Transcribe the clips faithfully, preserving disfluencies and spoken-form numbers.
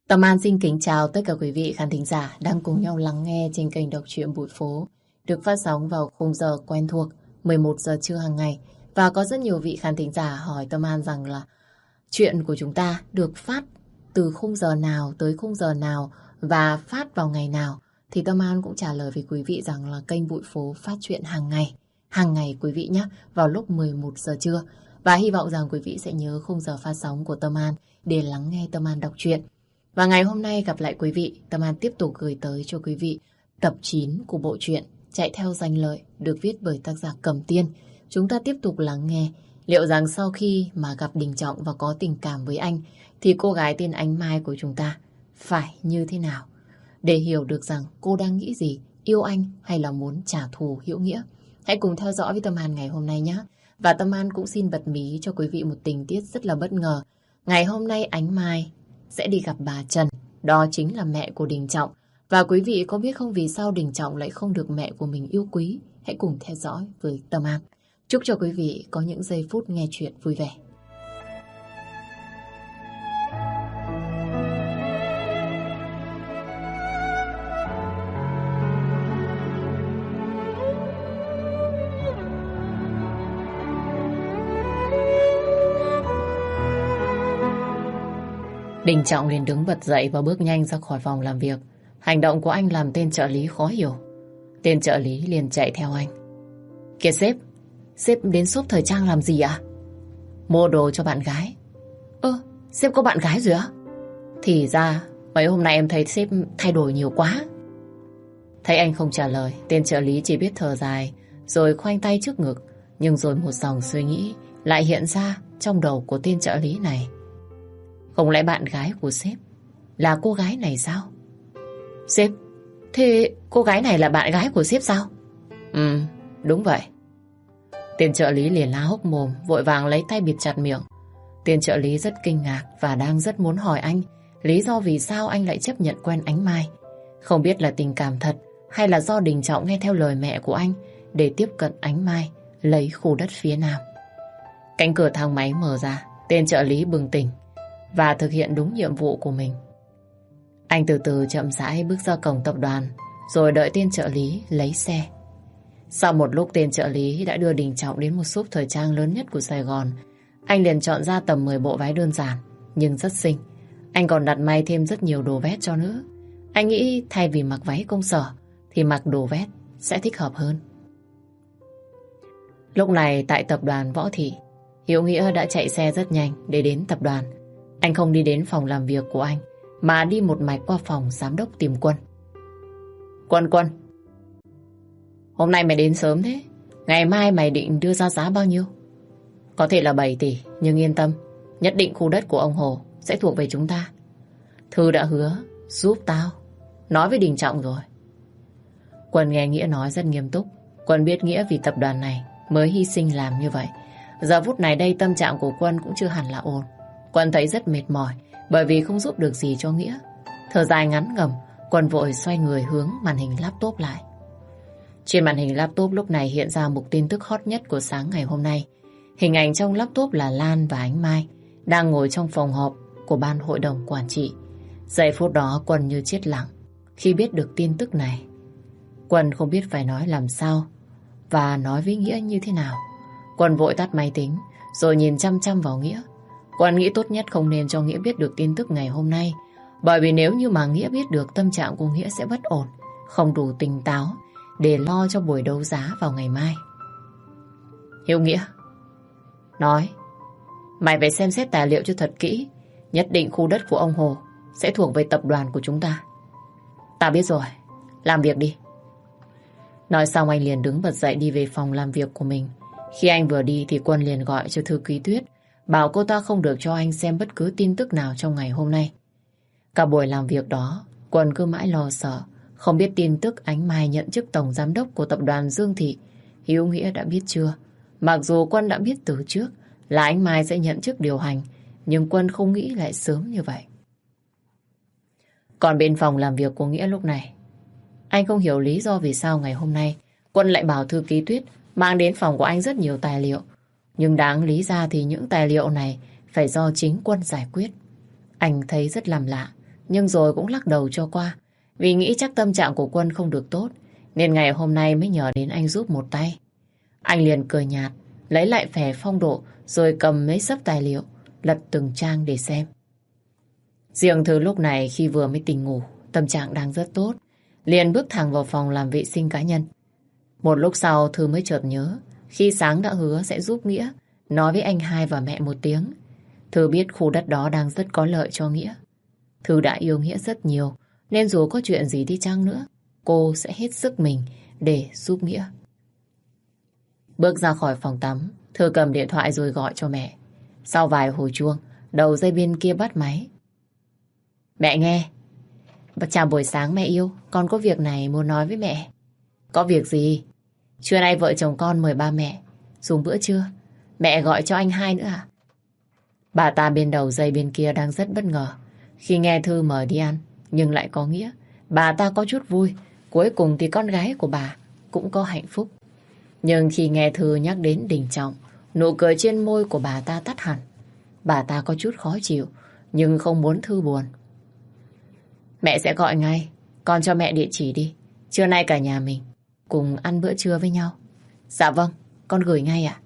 Tâm An xin kính chào tất cả quý vị khán thính giả đang cùng nhau lắng nghe trên kênh đọc truyện Bụi Phố, được phát sóng vào khung giờ quen thuộc mười một giờ trưa hàng ngày. Và có rất nhiều vị khán thính giả hỏi Tâm An rằng là chuyện của chúng ta được phát từ khung giờ nào tới khung giờ nào và phát vào ngày nào. Thì Tâm An cũng trả lời với quý vị rằng là kênh Bụi Phố phát chuyện hàng ngày, hàng ngày quý vị nhé, vào lúc mười một giờ trưa. Và hy vọng rằng quý vị sẽ nhớ khung giờ phát sóng của Tâm An để lắng nghe Tâm An đọc truyện. Và ngày hôm nay gặp lại quý vị, Tâm An tiếp tục gửi tới cho quý vị tập chín của bộ truyện Chạy theo danh lợi được viết bởi tác giả Cẩm Tiên. Chúng ta tiếp tục lắng nghe liệu rằng sau khi mà gặp Đình Trọng và có tình cảm với anh thì cô gái tên Ánh Mai của chúng ta phải như thế nào để hiểu được rằng cô đang nghĩ gì, yêu anh hay là muốn trả thù Hữu Nghĩa. Hãy cùng theo dõi với Tâm An ngày hôm nay nhé. Và Tâm An cũng xin bật mí cho quý vị một tình tiết rất là bất ngờ. Ngày hôm nay Ánh Mai sẽ đi gặp bà Trần, đó chính là mẹ của Đình Trọng. Và quý vị có biết không vì sao Đình Trọng lại không được mẹ của mình yêu quý? Hãy cùng theo dõi với Tâm An. Chúc cho quý vị có những giây phút nghe chuyện vui vẻ. Đình Trọng liền đứng bật dậy và bước nhanh ra khỏi phòng làm việc. Hành động của anh làm tên trợ lý khó hiểu. Tên trợ lý liền chạy theo anh. Kìa sếp, sếp đến shop thời trang làm gì ạ? Mua đồ cho bạn gái. Ơ, sếp có bạn gái rồi á? Thì ra, mấy hôm nay em thấy sếp thay đổi nhiều quá. Thấy anh không trả lời, tên trợ lý chỉ biết thở dài, rồi khoanh tay trước ngực. Nhưng rồi một dòng suy nghĩ lại hiện ra trong đầu của tên trợ lý này. Không lẽ bạn gái của sếp là cô gái này sao? Sếp, thế cô gái này là bạn gái của sếp sao? Ừ, đúng vậy. Tên trợ lý liền lá hốc mồm, vội vàng lấy tay bịt chặt miệng. Tên trợ lý rất kinh ngạc và đang rất muốn hỏi anh lý do vì sao anh lại chấp nhận quen Ánh Mai. Không biết là tình cảm thật hay là do Đình Trọng nghe theo lời mẹ của anh để tiếp cận Ánh Mai lấy khu đất phía nam. Cánh cửa thang máy mở ra, tên trợ lý bừng tỉnh và thực hiện đúng nhiệm vụ của mình. Anh từ từ chậm rãi bước ra cổng tập đoàn, rồi đợi tên trợ lý lấy xe. Sau một lúc tên trợ lý đã đưa Đình Trọng đến một shop thời trang lớn nhất của Sài Gòn. Anh liền chọn ra tầm mười bộ váy đơn giản nhưng rất xinh. Anh còn đặt may thêm rất nhiều đồ vest cho nữa. Anh nghĩ thay vì mặc váy công sở thì mặc đồ vest sẽ thích hợp hơn. Lúc này tại tập đoàn Võ Thị, Hiếu Nghĩa đã chạy xe rất nhanh để đến tập đoàn. Anh không đi đến phòng làm việc của anh mà đi một mạch qua phòng giám đốc tìm Quân. Quân Quân, hôm nay mày đến sớm thế. Ngày mai mày định đưa ra giá bao nhiêu? Có thể là bảy tỷ, nhưng yên tâm, nhất định khu đất của ông Hồ sẽ thuộc về chúng ta. Thư đã hứa giúp tao nói với Đình Trọng rồi. Quân nghe Nghĩa nói rất nghiêm túc. Quân biết Nghĩa vì tập đoàn này mới hy sinh làm như vậy. Giờ phút này đây tâm trạng của Quân cũng chưa hẳn là ổn. Quân thấy rất mệt mỏi bởi vì không giúp được gì cho Nghĩa. Thở dài ngắn ngẩm, Quân vội xoay người hướng màn hình laptop lại. Trên màn hình laptop lúc này hiện ra một tin tức hot nhất của sáng ngày hôm nay. Hình ảnh trong laptop là Lan và Ánh Mai đang ngồi trong phòng họp của ban hội đồng quản trị. Giây phút đó Quân như chết lặng khi biết được tin tức này. Quân không biết phải nói làm sao và nói với Nghĩa như thế nào. Quân vội tắt máy tính rồi nhìn chăm chăm vào Nghĩa. Quân nghĩ tốt nhất không nên cho Nghĩa biết được tin tức ngày hôm nay, bởi vì nếu như mà Nghĩa biết được, tâm trạng của Nghĩa sẽ bất ổn, không đủ tỉnh táo để lo cho buổi đấu giá vào ngày mai. Hiếu Nghĩa, nói, mày phải xem xét tài liệu cho thật kỹ. Nhất định khu đất của ông Hồ sẽ thuộc về tập đoàn của chúng ta. Ta biết rồi, làm việc đi. Nói xong anh liền đứng bật dậy đi về phòng làm việc của mình. Khi anh vừa đi thì Quân liền gọi cho thư ký Tuyết, bảo cô ta không được cho anh xem bất cứ tin tức nào trong ngày hôm nay. Cả buổi làm việc đó, Quân cứ mãi lo sợ, không biết tin tức Ánh Mai nhận chức tổng giám đốc của tập đoàn Dương Thị. Hiếu Nghĩa đã biết chưa? Mặc dù Quân đã biết từ trước là Ánh Mai sẽ nhận chức điều hành, nhưng Quân không nghĩ lại sớm như vậy. Còn bên phòng làm việc của Nghĩa lúc này, anh không hiểu lý do vì sao ngày hôm nay Quân lại bảo thư ký Tuyết mang đến phòng của anh rất nhiều tài liệu. Nhưng đáng lý ra thì những tài liệu này phải do chính Quân giải quyết. Anh thấy rất làm lạ, nhưng rồi cũng lắc đầu cho qua. Vì nghĩ chắc tâm trạng của Quân không được tốt, nên ngày hôm nay mới nhờ đến anh giúp một tay. Anh liền cười nhạt, lấy lại vẻ phong độ, rồi cầm mấy xấp tài liệu, lật từng trang để xem. Riêng Thư lúc này khi vừa mới tỉnh ngủ, tâm trạng đang rất tốt, liền bước thẳng vào phòng làm vệ sinh cá nhân. Một lúc sau Thư mới chợt nhớ, khi sáng đã hứa sẽ giúp Nghĩa nói với anh hai và mẹ một tiếng. Thư biết khu đất đó đang rất có lợi cho Nghĩa. Thư đã yêu Nghĩa rất nhiều, nên dù có chuyện gì đi chăng nữa, cô sẽ hết sức mình để giúp Nghĩa. Bước ra khỏi phòng tắm, Thư cầm điện thoại rồi gọi cho mẹ. Sau vài hồi chuông, đầu dây bên kia bắt máy. Mẹ nghe. Chào buổi sáng mẹ yêu, con có việc này muốn nói với mẹ. Có việc gì? Trưa nay vợ chồng con mời ba mẹ dùng bữa trưa. Mẹ gọi cho anh hai nữa à? Bà ta bên đầu dây bên kia đang rất bất ngờ khi nghe Thư mời đi ăn, nhưng lại có Nghĩa. Bà ta có chút vui, cuối cùng thì con gái của bà cũng có hạnh phúc. Nhưng khi nghe Thư nhắc đến Đình Trọng, nụ cười trên môi của bà ta tắt hẳn. Bà ta có chút khó chịu, nhưng không muốn Thư buồn. Mẹ sẽ gọi ngay, con cho mẹ địa chỉ đi. Trưa nay cả nhà mình cùng ăn bữa trưa với nhau. Dạ vâng, con gửi ngay ạ.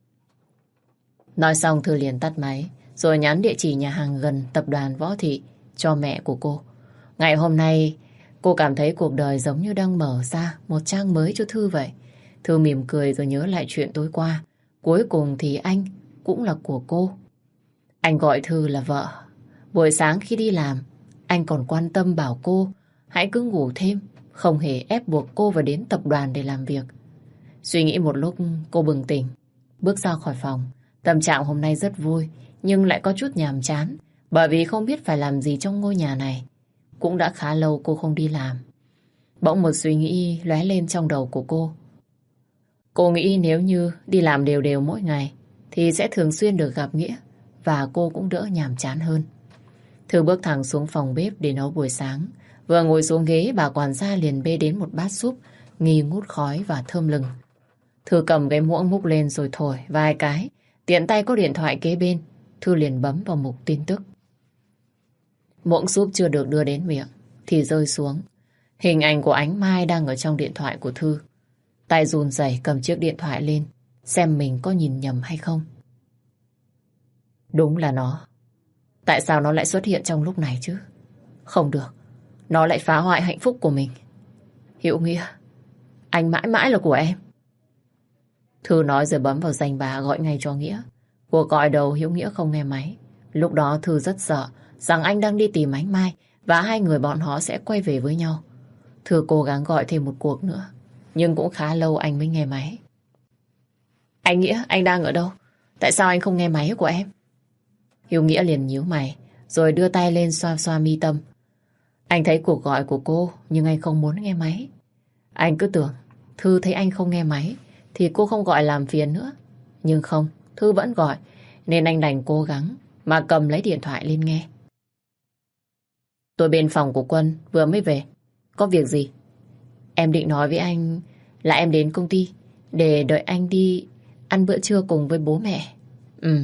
Nói xong Thư liền tắt máy, rồi nhắn địa chỉ nhà hàng gần tập đoàn Võ Thị cho mẹ của cô. Ngày hôm nay, cô cảm thấy cuộc đời giống như đang mở ra một trang mới cho Thư vậy. Thư mỉm cười rồi nhớ lại chuyện tối qua. Cuối cùng thì anh cũng là của cô. Anh gọi Thư là vợ. Buổi sáng khi đi làm, anh còn quan tâm bảo cô hãy cứ ngủ thêm, không hề ép buộc cô vào đến tập đoàn để làm việc. Suy nghĩ một lúc, cô bừng tỉnh, bước ra khỏi phòng. Tâm trạng hôm nay rất vui, nhưng lại có chút nhàm chán, bởi vì không biết phải làm gì trong ngôi nhà này. Cũng đã khá lâu cô không đi làm. Bỗng một suy nghĩ lóe lên trong đầu của cô. Cô nghĩ nếu như đi làm đều đều mỗi ngày thì sẽ thường xuyên được gặp Nghĩa, và cô cũng đỡ nhàm chán hơn. Thư bước thẳng xuống phòng bếp để nấu buổi sáng. Vừa ngồi xuống ghế, bà quản gia liền bê đến một bát súp nghi ngút khói và thơm lừng. Thư cầm cái muỗng múc lên rồi thổi vài cái. Tiện tay có điện thoại kế bên, Thư liền bấm vào mục tin tức. Muỗng súp chưa được đưa đến miệng thì rơi xuống. Hình ảnh của Ánh Mai đang ở trong điện thoại của Thư. Tay run rẩy cầm chiếc điện thoại lên, xem mình có nhìn nhầm hay không. Đúng là nó. Tại sao nó lại xuất hiện trong lúc này chứ? Không được, nó lại phá hoại hạnh phúc của mình. Hiểu Nghĩa, anh mãi mãi là của em. Thư nói rồi bấm vào danh bạ gọi ngay cho Nghĩa. Cuộc gọi đầu Hiếu Nghĩa không nghe máy. Lúc đó Thư rất sợ rằng anh đang đi tìm Ánh Mai và hai người bọn họ sẽ quay về với nhau. Thư cố gắng gọi thêm một cuộc nữa, nhưng cũng khá lâu anh mới nghe máy. Anh Nghĩa, anh đang ở đâu? Tại sao anh không nghe máy của em? Hiếu Nghĩa liền nhíu mày, rồi đưa tay lên xoa xoa mi tâm. Anh thấy cuộc gọi của cô, nhưng anh không muốn nghe máy. Anh cứ tưởng Thư thấy anh không nghe máy thì cô không gọi làm phiền nữa. Nhưng không, Thư vẫn gọi, nên anh đành cố gắng mà cầm lấy điện thoại lên nghe. Tôi bên phòng của Quân vừa mới về. Có việc gì? Em định nói với anh là em đến công ty để đợi anh đi ăn bữa trưa cùng với bố mẹ. Ừ.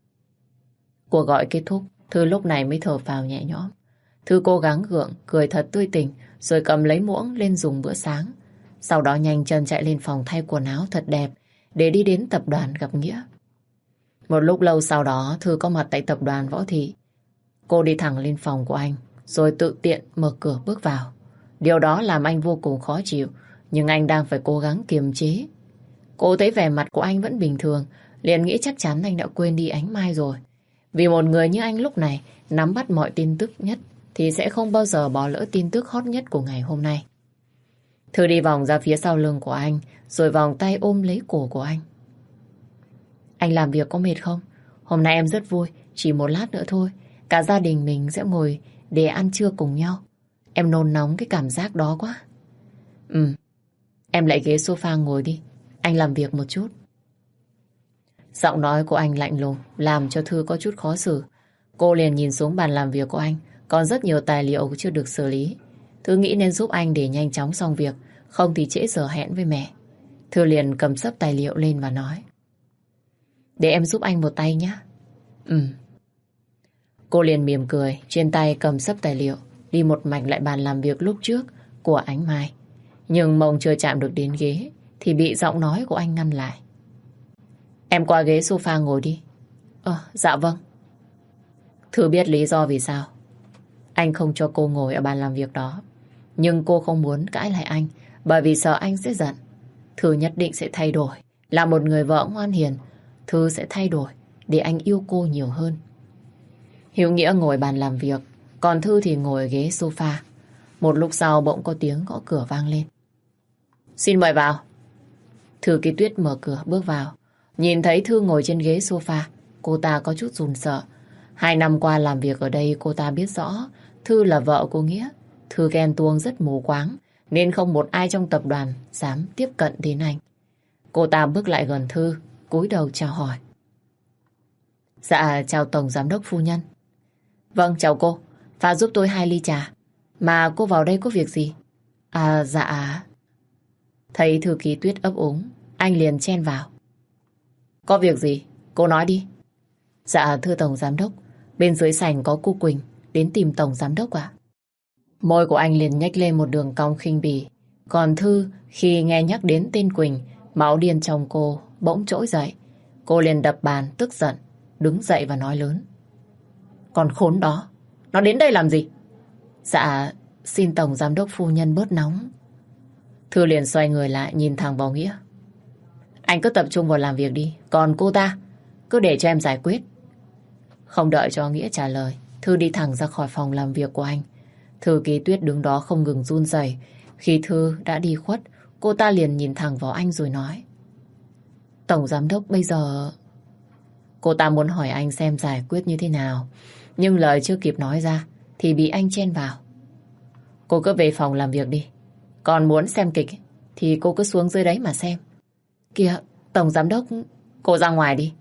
Cuộc gọi kết thúc, Thư lúc này mới thở phào nhẹ nhõm. Thư cố gắng gượng, cười thật tươi tỉnh, rồi cầm lấy muỗng lên dùng bữa sáng. Sau đó nhanh chân chạy lên phòng thay quần áo thật đẹp để đi đến tập đoàn gặp Nghĩa. Một lúc lâu sau đó, Thư có mặt tại tập đoàn Võ Thị. Cô đi thẳng lên phòng của anh, rồi tự tiện mở cửa bước vào. Điều đó làm anh vô cùng khó chịu, nhưng anh đang phải cố gắng kiềm chế. Cô thấy vẻ mặt của anh vẫn bình thường, liền nghĩ chắc chắn anh đã quên đi Ánh Mai rồi. Vì một người như anh lúc này nắm bắt mọi tin tức nhất thì sẽ không bao giờ bỏ lỡ tin tức hot nhất của ngày hôm nay. Thư đi vòng ra phía sau lưng của anh, rồi vòng tay ôm lấy cổ của anh. Anh làm việc có mệt không? Hôm nay em rất vui, chỉ một lát nữa thôi, cả gia đình mình sẽ ngồi để ăn trưa cùng nhau. Em nôn nóng cái cảm giác đó quá. Ừ, em lại ghế sofa ngồi đi, anh làm việc một chút. Giọng nói của anh lạnh lùng làm cho Thư có chút khó xử. Cô liền nhìn xuống bàn làm việc của anh, còn rất nhiều tài liệu chưa được xử lý. Thư nghĩ nên giúp anh để nhanh chóng xong việc, không thì trễ giờ hẹn với mẹ. Thư liền cầm xấp tài liệu lên và nói: Để em giúp anh một tay nhé. Ừ. Cô liền mỉm cười, trên tay cầm xấp tài liệu, đi một mạch lại bàn làm việc lúc trước của Ánh Mai. Nhưng mông chưa chạm được đến ghế thì bị giọng nói của anh ngăn lại. Em qua ghế sofa ngồi đi. Ờ, dạ vâng. Thư biết lý do vì sao anh không cho cô ngồi ở bàn làm việc đó. Nhưng cô không muốn cãi lại anh, bởi vì sợ anh sẽ giận. Thư nhất định sẽ thay đổi. Là một người vợ ngoan hiền, Thư sẽ thay đổi để anh yêu cô nhiều hơn. Hiếu Nghĩa ngồi bàn làm việc, còn Thư thì ngồi ở ghế sofa. Một lúc sau bỗng có tiếng gõ cửa vang lên. Xin mời vào. Thư Ký Tuyết mở cửa bước vào. Nhìn thấy Thư ngồi trên ghế sofa, cô ta có chút run sợ. Hai năm qua làm việc ở đây cô ta biết rõ Thư là vợ của Nghĩa. Thư ghen tuông rất mù quáng, nên không một ai trong tập đoàn dám tiếp cận đến anh. Cô ta bước lại gần Thư, cúi đầu chào hỏi. Dạ, chào Tổng Giám đốc phu nhân. Vâng, chào cô. Pha giúp tôi hai ly trà. Mà cô vào đây có việc gì? À, dạ. Thấy Thư Ký Tuyết ấp úng, anh liền chen vào. Có việc gì? Cô nói đi. Dạ, thưa Tổng Giám đốc, bên dưới sảnh có cô Quỳnh đến tìm Tổng Giám đốc ạ. Môi của anh liền nhếch lên một đường cong khinh bỉ. Còn Thư khi nghe nhắc đến tên Quỳnh, máu điên trong cô bỗng trỗi dậy. Cô liền đập bàn tức giận, đứng dậy và nói lớn. Còn khốn đó, nó đến đây làm gì? Dạ, xin Tổng Giám đốc phu nhân bớt nóng. Thư liền xoay người lại nhìn thẳng vào Nghĩa. Anh cứ tập trung vào làm việc đi, còn cô ta cứ để cho em giải quyết. Không đợi cho Nghĩa trả lời, Thư đi thẳng ra khỏi phòng làm việc của anh. Thư Ký Tuyết đứng đó không ngừng run rẩy. Khi Thư đã đi khuất, cô ta liền nhìn thẳng vào anh rồi nói. Tổng Giám đốc bây giờ... Cô ta muốn hỏi anh xem giải quyết như thế nào, nhưng lời chưa kịp nói ra thì bị anh chen vào. Cô cứ về phòng làm việc đi. Còn muốn xem kịch thì cô cứ xuống dưới đấy mà xem. Kìa, Tổng Giám đốc, cô ra ngoài đi.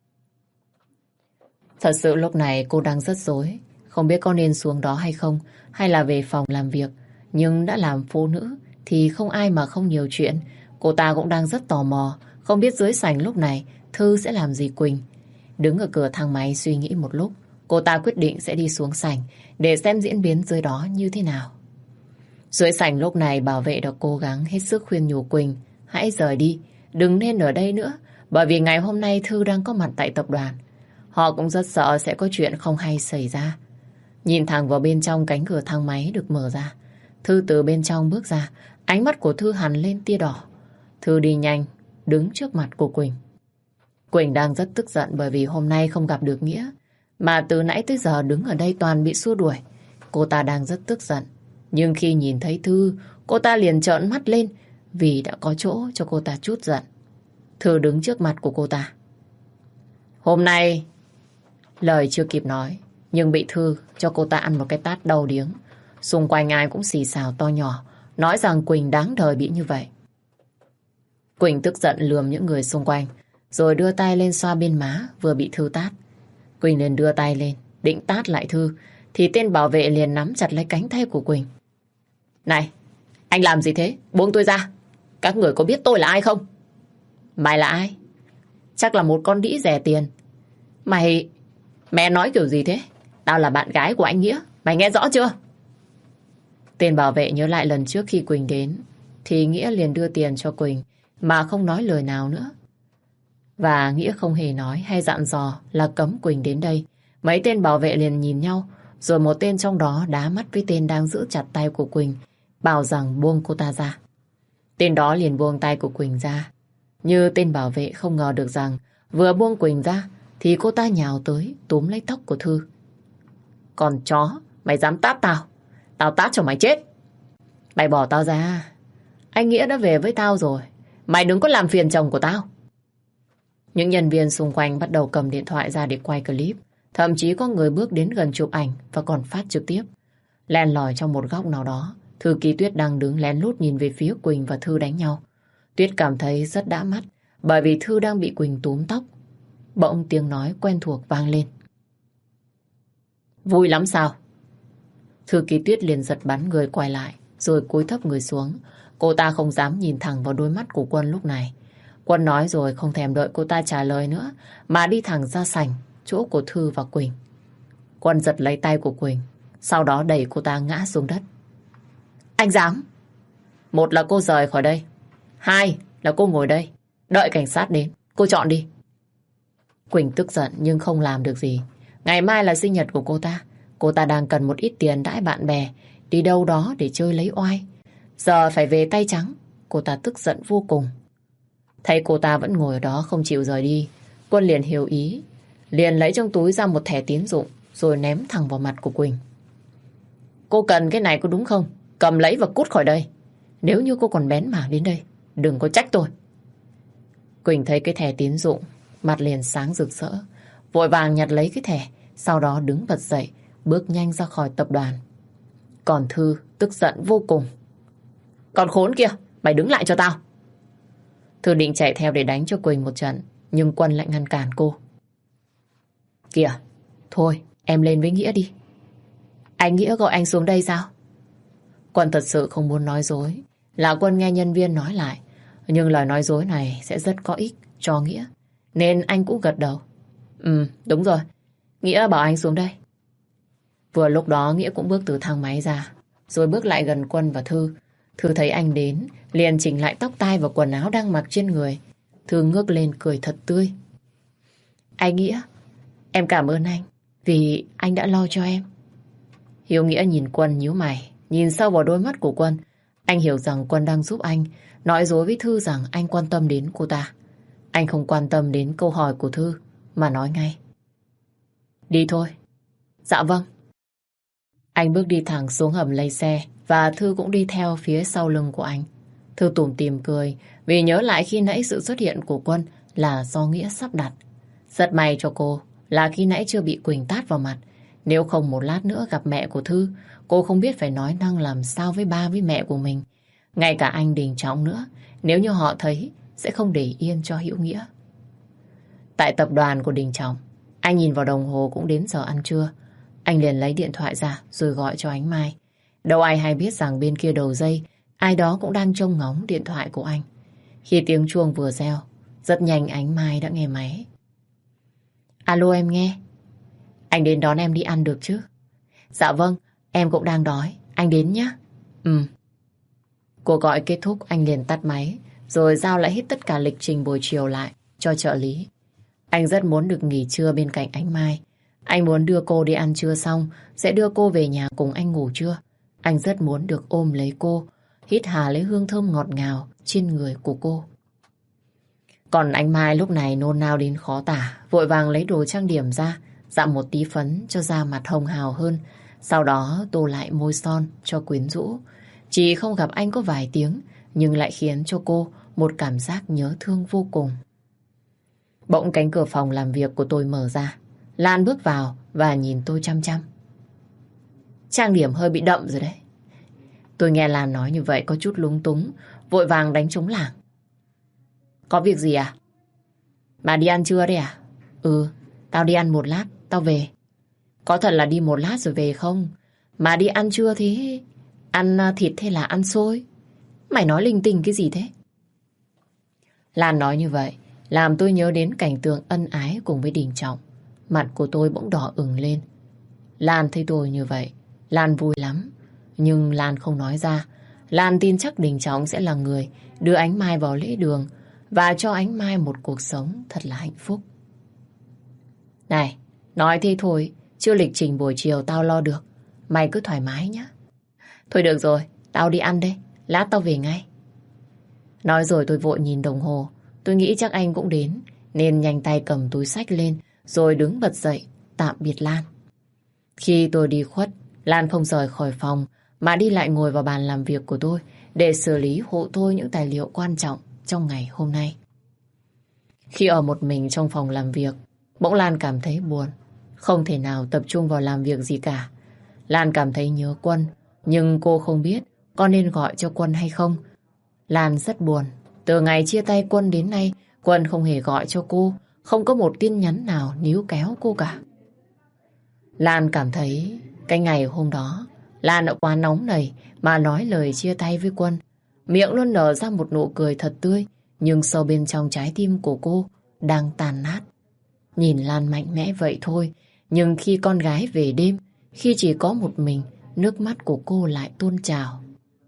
Thật sự lúc này cô đang rất rối, không biết có nên xuống đó hay không, hay là về phòng làm việc. Nhưng đã làm phụ nữ thì không ai mà không nhiều chuyện. Cô ta cũng đang rất tò mò, không biết dưới sảnh lúc này Thư sẽ làm gì Quỳnh. Đứng ở cửa thang máy suy nghĩ một lúc, cô ta quyết định sẽ đi xuống sảnh để xem diễn biến dưới đó như thế nào. Dưới sảnh lúc này bảo vệ đã cố gắng hết sức khuyên nhủ Quỳnh hãy rời đi, đừng nên ở đây nữa, bởi vì ngày hôm nay Thư đang có mặt tại tập đoàn. Họ cũng rất sợ sẽ có chuyện không hay xảy ra. Nhìn thẳng vào bên trong cánh cửa thang máy được mở ra, Thư từ bên trong bước ra, ánh mắt của Thư hằn lên tia đỏ. Thư đi nhanh, đứng trước mặt của Quỳnh. Quỳnh đang rất tức giận bởi vì hôm nay không gặp được Nghĩa, mà từ nãy tới giờ đứng ở đây toàn bị xua đuổi. Cô ta đang rất tức giận, nhưng khi nhìn thấy Thư, cô ta liền trợn mắt lên vì đã có chỗ cho cô ta trút giận. Thư đứng trước mặt của cô ta. Hôm nay, lời chưa kịp nói, nhưng bị Thư cho cô ta ăn một cái tát đau điếng. Xung quanh ai cũng xì xào to nhỏ, nói rằng Quỳnh đáng đời bị như vậy. Quỳnh tức giận lườm những người xung quanh, rồi đưa tay lên xoa bên má vừa bị Thư tát. Quỳnh liền đưa tay lên, định tát lại Thư, thì tên bảo vệ liền nắm chặt lấy cánh tay của Quỳnh. Này, anh làm gì thế? Buông tôi ra. Các người có biết tôi là ai không? Mày là ai? Chắc là một con đĩ rẻ tiền. Mày... Mẹ nói kiểu gì thế? Tao là bạn gái của anh Nghĩa. Mày nghe rõ chưa? Tên bảo vệ nhớ lại lần trước khi Quỳnh đến thì Nghĩa liền đưa tiền cho Quỳnh mà không nói lời nào nữa. Và Nghĩa không hề nói hay dặn dò là cấm Quỳnh đến đây. Mấy tên bảo vệ liền nhìn nhau, rồi một tên trong đó đá mắt với tên đang giữ chặt tay của Quỳnh, bảo rằng buông cô ta ra. Tên đó liền buông tay của Quỳnh ra. Như tên bảo vệ không ngờ được rằng vừa buông Quỳnh ra thì cô ta nhào tới túm lấy tóc của Thư. Còn chó, mày dám tát tao? Tao tát cho mày chết. Mày bỏ tao ra. Anh Nghĩa đã về với tao rồi. Mày đừng có làm phiền chồng của tao. Những nhân viên xung quanh bắt đầu cầm điện thoại ra để quay clip. Thậm chí có người bước đến gần chụp ảnh và còn phát trực tiếp. Len lỏi trong một góc nào đó, Thư Ký Tuyết đang đứng lén lút nhìn về phía Quỳnh và Thư đánh nhau. Tuyết cảm thấy rất đã mắt bởi vì Thư đang bị Quỳnh túm tóc. Bỗng tiếng nói quen thuộc vang lên. Vui lắm sao? Thư Ký Tuyết liền giật bắn người quay lại rồi cúi thấp người xuống. Cô ta không dám nhìn thẳng vào đôi mắt của Quân lúc này. Quân nói rồi không thèm đợi cô ta trả lời nữa mà đi thẳng ra sảnh chỗ của Thư và Quỳnh. Quân giật lấy tay của Quỳnh, sau đó đẩy cô ta ngã xuống đất. Anh dám? Một là cô rời khỏi đây, hai là cô ngồi đây, đợi cảnh sát đến. Cô chọn đi. Quỳnh tức giận nhưng không làm được gì. Ngày mai là sinh nhật của cô ta. Cô ta đang cần một ít tiền đãi bạn bè, đi đâu đó để chơi lấy oai. Giờ phải về tay trắng. Cô ta tức giận vô cùng. Thấy cô ta vẫn ngồi ở đó không chịu rời đi, Quân liền hiểu ý, liền lấy trong túi ra một thẻ tín dụng rồi ném thẳng vào mặt của Quỳnh. Cô cần cái này có đúng không? Cầm lấy và cút khỏi đây. Nếu như cô còn bén mảng đến đây, đừng có trách tôi. Quỳnh thấy cái thẻ tín dụng, mặt liền sáng rực rỡ, vội vàng nhặt lấy cái thẻ, sau đó đứng bật dậy, bước nhanh ra khỏi tập đoàn. Còn Thư tức giận vô cùng. Còn khốn kia, mày đứng lại cho tao. Thư định chạy theo để đánh cho Quỳnh một trận, nhưng Quân lại ngăn cản cô. Kìa, thôi em lên với Nghĩa đi. Anh Nghĩa gọi anh xuống đây sao? Quân thật sự không muốn nói dối. Là Quân nghe nhân viên nói lại, nhưng lời nói dối này sẽ rất có ích cho Nghĩa, nên anh cũng gật đầu. Ừ, đúng rồi, Nghĩa bảo anh xuống đây. Vừa lúc đó Nghĩa cũng bước từ thang máy ra, rồi bước lại gần Quân và Thư. Thư thấy anh đến, liền chỉnh lại tóc tai và quần áo đang mặc trên người. Thư ngước lên cười thật tươi. Anh Nghĩa, em cảm ơn anh vì anh đã lo cho em. Hiếu Nghĩa nhìn Quân nhíu mày, nhìn sâu vào đôi mắt của Quân. Anh hiểu rằng Quân đang giúp anh, nói dối với Thư rằng anh quan tâm đến cô ta. Anh không quan tâm đến câu hỏi của Thư, mà nói ngay. Đi thôi. Dạ vâng. Anh bước đi thẳng xuống hầm lấy xe, và Thư cũng đi theo phía sau lưng của anh. Thư tủm tỉm cười, vì nhớ lại khi nãy sự xuất hiện của Quân là do Nghĩa sắp đặt. Rất may cho cô là khi nãy chưa bị Quỳnh tát vào mặt. Nếu không một lát nữa gặp mẹ của Thư, cô không biết phải nói năng làm sao với ba với mẹ của mình. Ngay cả anh Đình Trọng nữa, nếu như họ thấy, sẽ không để yên cho Hữu Nghĩa. Tại tập đoàn của Đình Trọng, anh nhìn vào đồng hồ cũng đến giờ ăn trưa. Anh liền lấy điện thoại ra rồi gọi cho Ánh Mai. Đâu ai hay biết rằng bên kia đầu dây, ai đó cũng đang trông ngóng điện thoại của anh. Khi tiếng chuông vừa reo, rất nhanh Ánh Mai đã nghe máy. Alo, em nghe. Anh đến đón em đi ăn được chứ? Dạ vâng, em cũng đang đói. Anh đến nhé. Ừ. Cuộc gọi kết thúc, anh liền tắt máy, rồi giao lại hết tất cả lịch trình buổi chiều lại cho trợ lý. Anh rất muốn được nghỉ trưa bên cạnh Ánh Mai. Anh muốn đưa cô đi ăn trưa xong, sẽ đưa cô về nhà cùng anh ngủ trưa. Anh rất muốn được ôm lấy cô, hít hà lấy hương thơm ngọt ngào trên người của cô. Còn Ánh Mai lúc này nôn nao đến khó tả, vội vàng lấy đồ trang điểm ra, dặm một tí phấn cho da mặt hồng hào hơn. Sau đó tô lại môi son cho quyến rũ. Chỉ không gặp anh có vài tiếng, nhưng lại khiến cho cô một cảm giác nhớ thương vô cùng. Bỗng cánh cửa phòng làm việc của tôi mở ra. Lan bước vào và nhìn tôi chăm chăm. Trang điểm hơi bị đậm rồi đấy. Tôi nghe Lan nói như vậy có chút lúng túng, vội vàng đánh trống lảng. Có việc gì à? Bà đi ăn trưa đấy à? Ừ, tao đi ăn một lát, tao về. Có thật là đi một lát rồi về không? Mà đi ăn trưa thế, ăn thịt hay là ăn xôi? Mày nói linh tinh cái gì thế? Lan nói như vậy, làm tôi nhớ đến cảnh tượng ân ái cùng với Đình Trọng. Mặt của tôi bỗng đỏ ửng lên. Lan thấy tôi như vậy, Lan vui lắm. Nhưng Lan không nói ra. Lan tin chắc Đình Trọng sẽ là người đưa Ánh Mai vào lễ đường và cho Ánh Mai một cuộc sống thật là hạnh phúc. Này, nói thế thôi, chưa lịch trình buổi chiều tao lo được. Mày cứ thoải mái nhé. Thôi được rồi, tao đi ăn đây, lát tao về ngay. Nói rồi tôi vội nhìn đồng hồ. Tôi nghĩ chắc anh cũng đến, nên nhanh tay cầm túi xách lên, rồi đứng bật dậy, tạm biệt Lan. Khi tôi đi khuất, Lan không rời khỏi phòng, mà đi lại ngồi vào bàn làm việc của tôi để xử lý hộ tôi những tài liệu quan trọng trong ngày hôm nay. Khi ở một mình trong phòng làm việc, bỗng Lan cảm thấy buồn, không thể nào tập trung vào làm việc gì cả. Lan cảm thấy nhớ Quân, nhưng cô không biết có nên gọi cho Quân hay không. Lan rất buồn. Từ ngày chia tay Quân đến nay, Quân không hề gọi cho cô, không có một tin nhắn nào níu kéo cô cả. Lan cảm thấy cái ngày hôm đó, Lan đã quá nóng nảy mà nói lời chia tay với Quân. Miệng luôn nở ra một nụ cười thật tươi, nhưng sâu bên trong trái tim của cô đang tàn nát. Nhìn Lan mạnh mẽ vậy thôi, nhưng khi con gái về đêm khi chỉ có một mình, nước mắt của cô lại tuôn trào.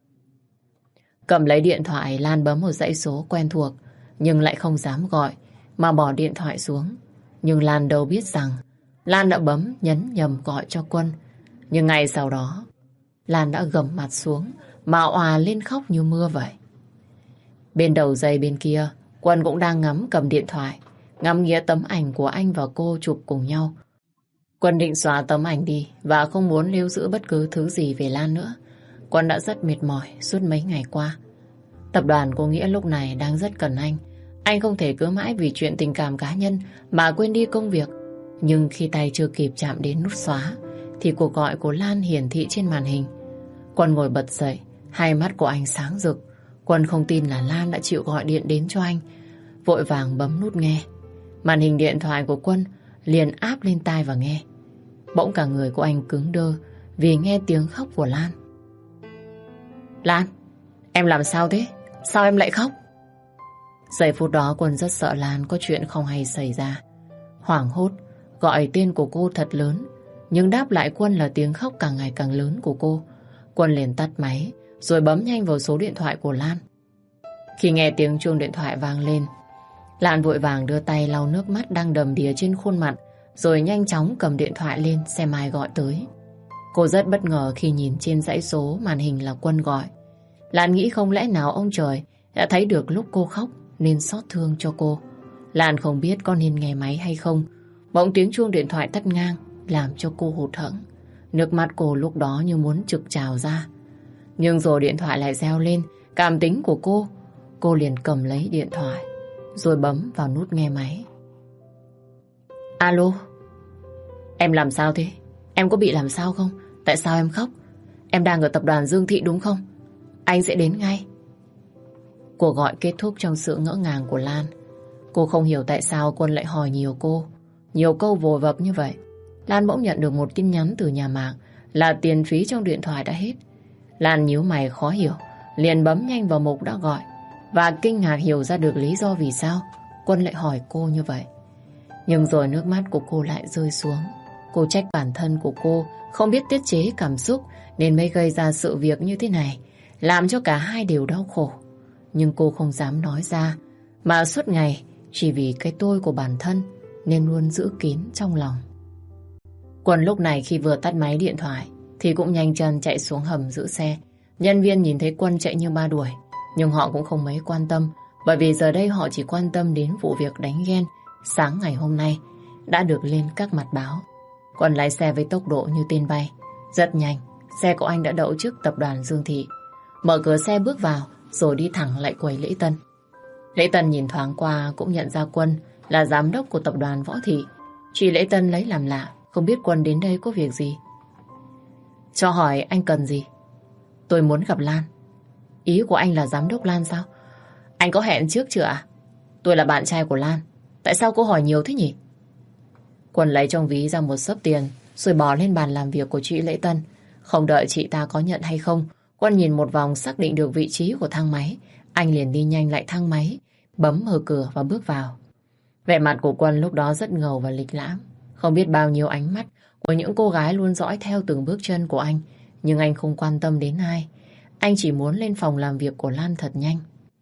Cầm lấy điện thoại, Lan bấm một dãy số quen thuộc, nhưng lại không dám gọi, mà bỏ điện thoại xuống. Nhưng Lan đâu biết rằng Lan đã bấm nhấn nhầm gọi cho Quân. Nhưng ngay sau đó, Lan đã gầm mặt xuống, mà òa lên khóc như mưa vậy. Bên đầu dây bên kia, Quân cũng đang ngắm cầm điện thoại, ngắm nghía tấm ảnh của anh và cô chụp cùng nhau. Quân định xóa tấm ảnh đi và không muốn lưu giữ bất cứ thứ gì về Lan nữa. Quân đã rất mệt mỏi suốt mấy ngày qua. Tập đoàn của Nghĩa lúc này đang rất cần anh. Anh không thể cứ mãi vì chuyện tình cảm cá nhân mà quên đi công việc. Nhưng khi tay chưa kịp chạm đến nút xóa thì cuộc gọi của Lan hiển thị trên màn hình. Quân ngồi bật dậy, hai mắt của anh sáng rực. Quân không tin là Lan đã chịu gọi điện đến cho anh. Vội vàng bấm nút nghe. Màn hình điện thoại của Quân liền áp lên tai và nghe. Bỗng cả người của anh cứng đơ vì nghe tiếng khóc của Lan. Lan, em làm sao thế? Sao em lại khóc? Giây phút đó Quân rất sợ Lan có chuyện không hay xảy ra. Hoảng hốt gọi tên của cô thật lớn, nhưng đáp lại Quân là tiếng khóc càng ngày càng lớn của cô. Quân liền tắt máy rồi bấm nhanh vào số điện thoại của Lan. Khi nghe tiếng chuông điện thoại vang lên, Lan vội vàng đưa tay lau nước mắt đang đầm đìa trên khuôn mặt, rồi nhanh chóng cầm điện thoại lên xem ai gọi tới. Cô rất bất ngờ khi nhìn trên dãy số màn hình là Quân gọi. Lan nghĩ không lẽ nào ông trời đã thấy được lúc cô khóc nên xót thương cho cô. Lan không biết có nên nghe máy hay không. Bỗng tiếng chuông điện thoại tắt ngang làm cho cô hụt hẫng. Nước mắt cô lúc đó như muốn trực trào ra. Nhưng rồi điện thoại lại reo lên. Cảm tính của cô, cô liền cầm lấy điện thoại rồi bấm vào nút nghe máy. Alo, em làm sao thế? Em có bị làm sao không? Tại sao em khóc? Em đang ở tập đoàn Dương Thị đúng không? Anh sẽ đến ngay. Cuộc gọi kết thúc trong sự ngỡ ngàng của Lan. Cô không hiểu tại sao Quân lại hỏi nhiều cô, nhiều câu vồ vập như vậy. Lan bỗng nhận được một tin nhắn từ nhà mạng là tiền phí trong điện thoại đã hết. Lan nhíu mày khó hiểu, liền bấm nhanh vào mục đã gọi và kinh ngạc hiểu ra được lý do vì sao Quân lại hỏi cô như vậy. Nhưng rồi nước mắt của cô lại rơi xuống. Cô trách bản thân của cô không biết tiết chế cảm xúc nên mới gây ra sự việc như thế này, làm cho cả hai đều đau khổ. Nhưng cô không dám nói ra, mà suốt ngày chỉ vì cái tôi của bản thân nên luôn giữ kín trong lòng. Quân lúc này khi vừa tắt máy điện thoại thì cũng nhanh chân chạy xuống hầm giữ xe. Nhân viên nhìn thấy Quân chạy như ba đuổi, nhưng họ cũng không mấy quan tâm, bởi vì giờ đây họ chỉ quan tâm đến vụ việc đánh ghen sáng ngày hôm nay đã được lên các mặt báo. Quân lái xe với tốc độ như tên bay. Rất nhanh, xe của anh đã đậu trước tập đoàn Dương Thị. Mở cửa xe bước vào rồi đi thẳng lại quầy lễ tân. Lễ tân nhìn thoáng qua cũng nhận ra Quân là giám đốc của tập đoàn Võ Thị. Chị lễ tân lấy làm lạ, không biết Quân đến đây có việc gì. Cho hỏi anh cần gì? Tôi muốn gặp Lan. Ý của anh là giám đốc Lan sao? Anh có hẹn trước chưa ạ? Tôi là bạn trai của Lan. Tại sao cô hỏi nhiều thế nhỉ? Quân lấy trong ví ra một xấp tiền rồi bỏ lên bàn làm việc của chị lễ tân. Không đợi chị ta có nhận hay không, Quân nhìn một vòng xác định được vị trí của thang máy. Anh liền đi nhanh lại thang máy, bấm mở cửa và bước vào. Vẻ mặt của Quân lúc đó rất ngầu và lịch lãm. Không biết bao nhiêu ánh mắt của những cô gái luôn dõi theo từng bước chân của anh. Nhưng anh không quan tâm đến ai. Anh chỉ muốn lên phòng làm việc của Lan thật nhanh.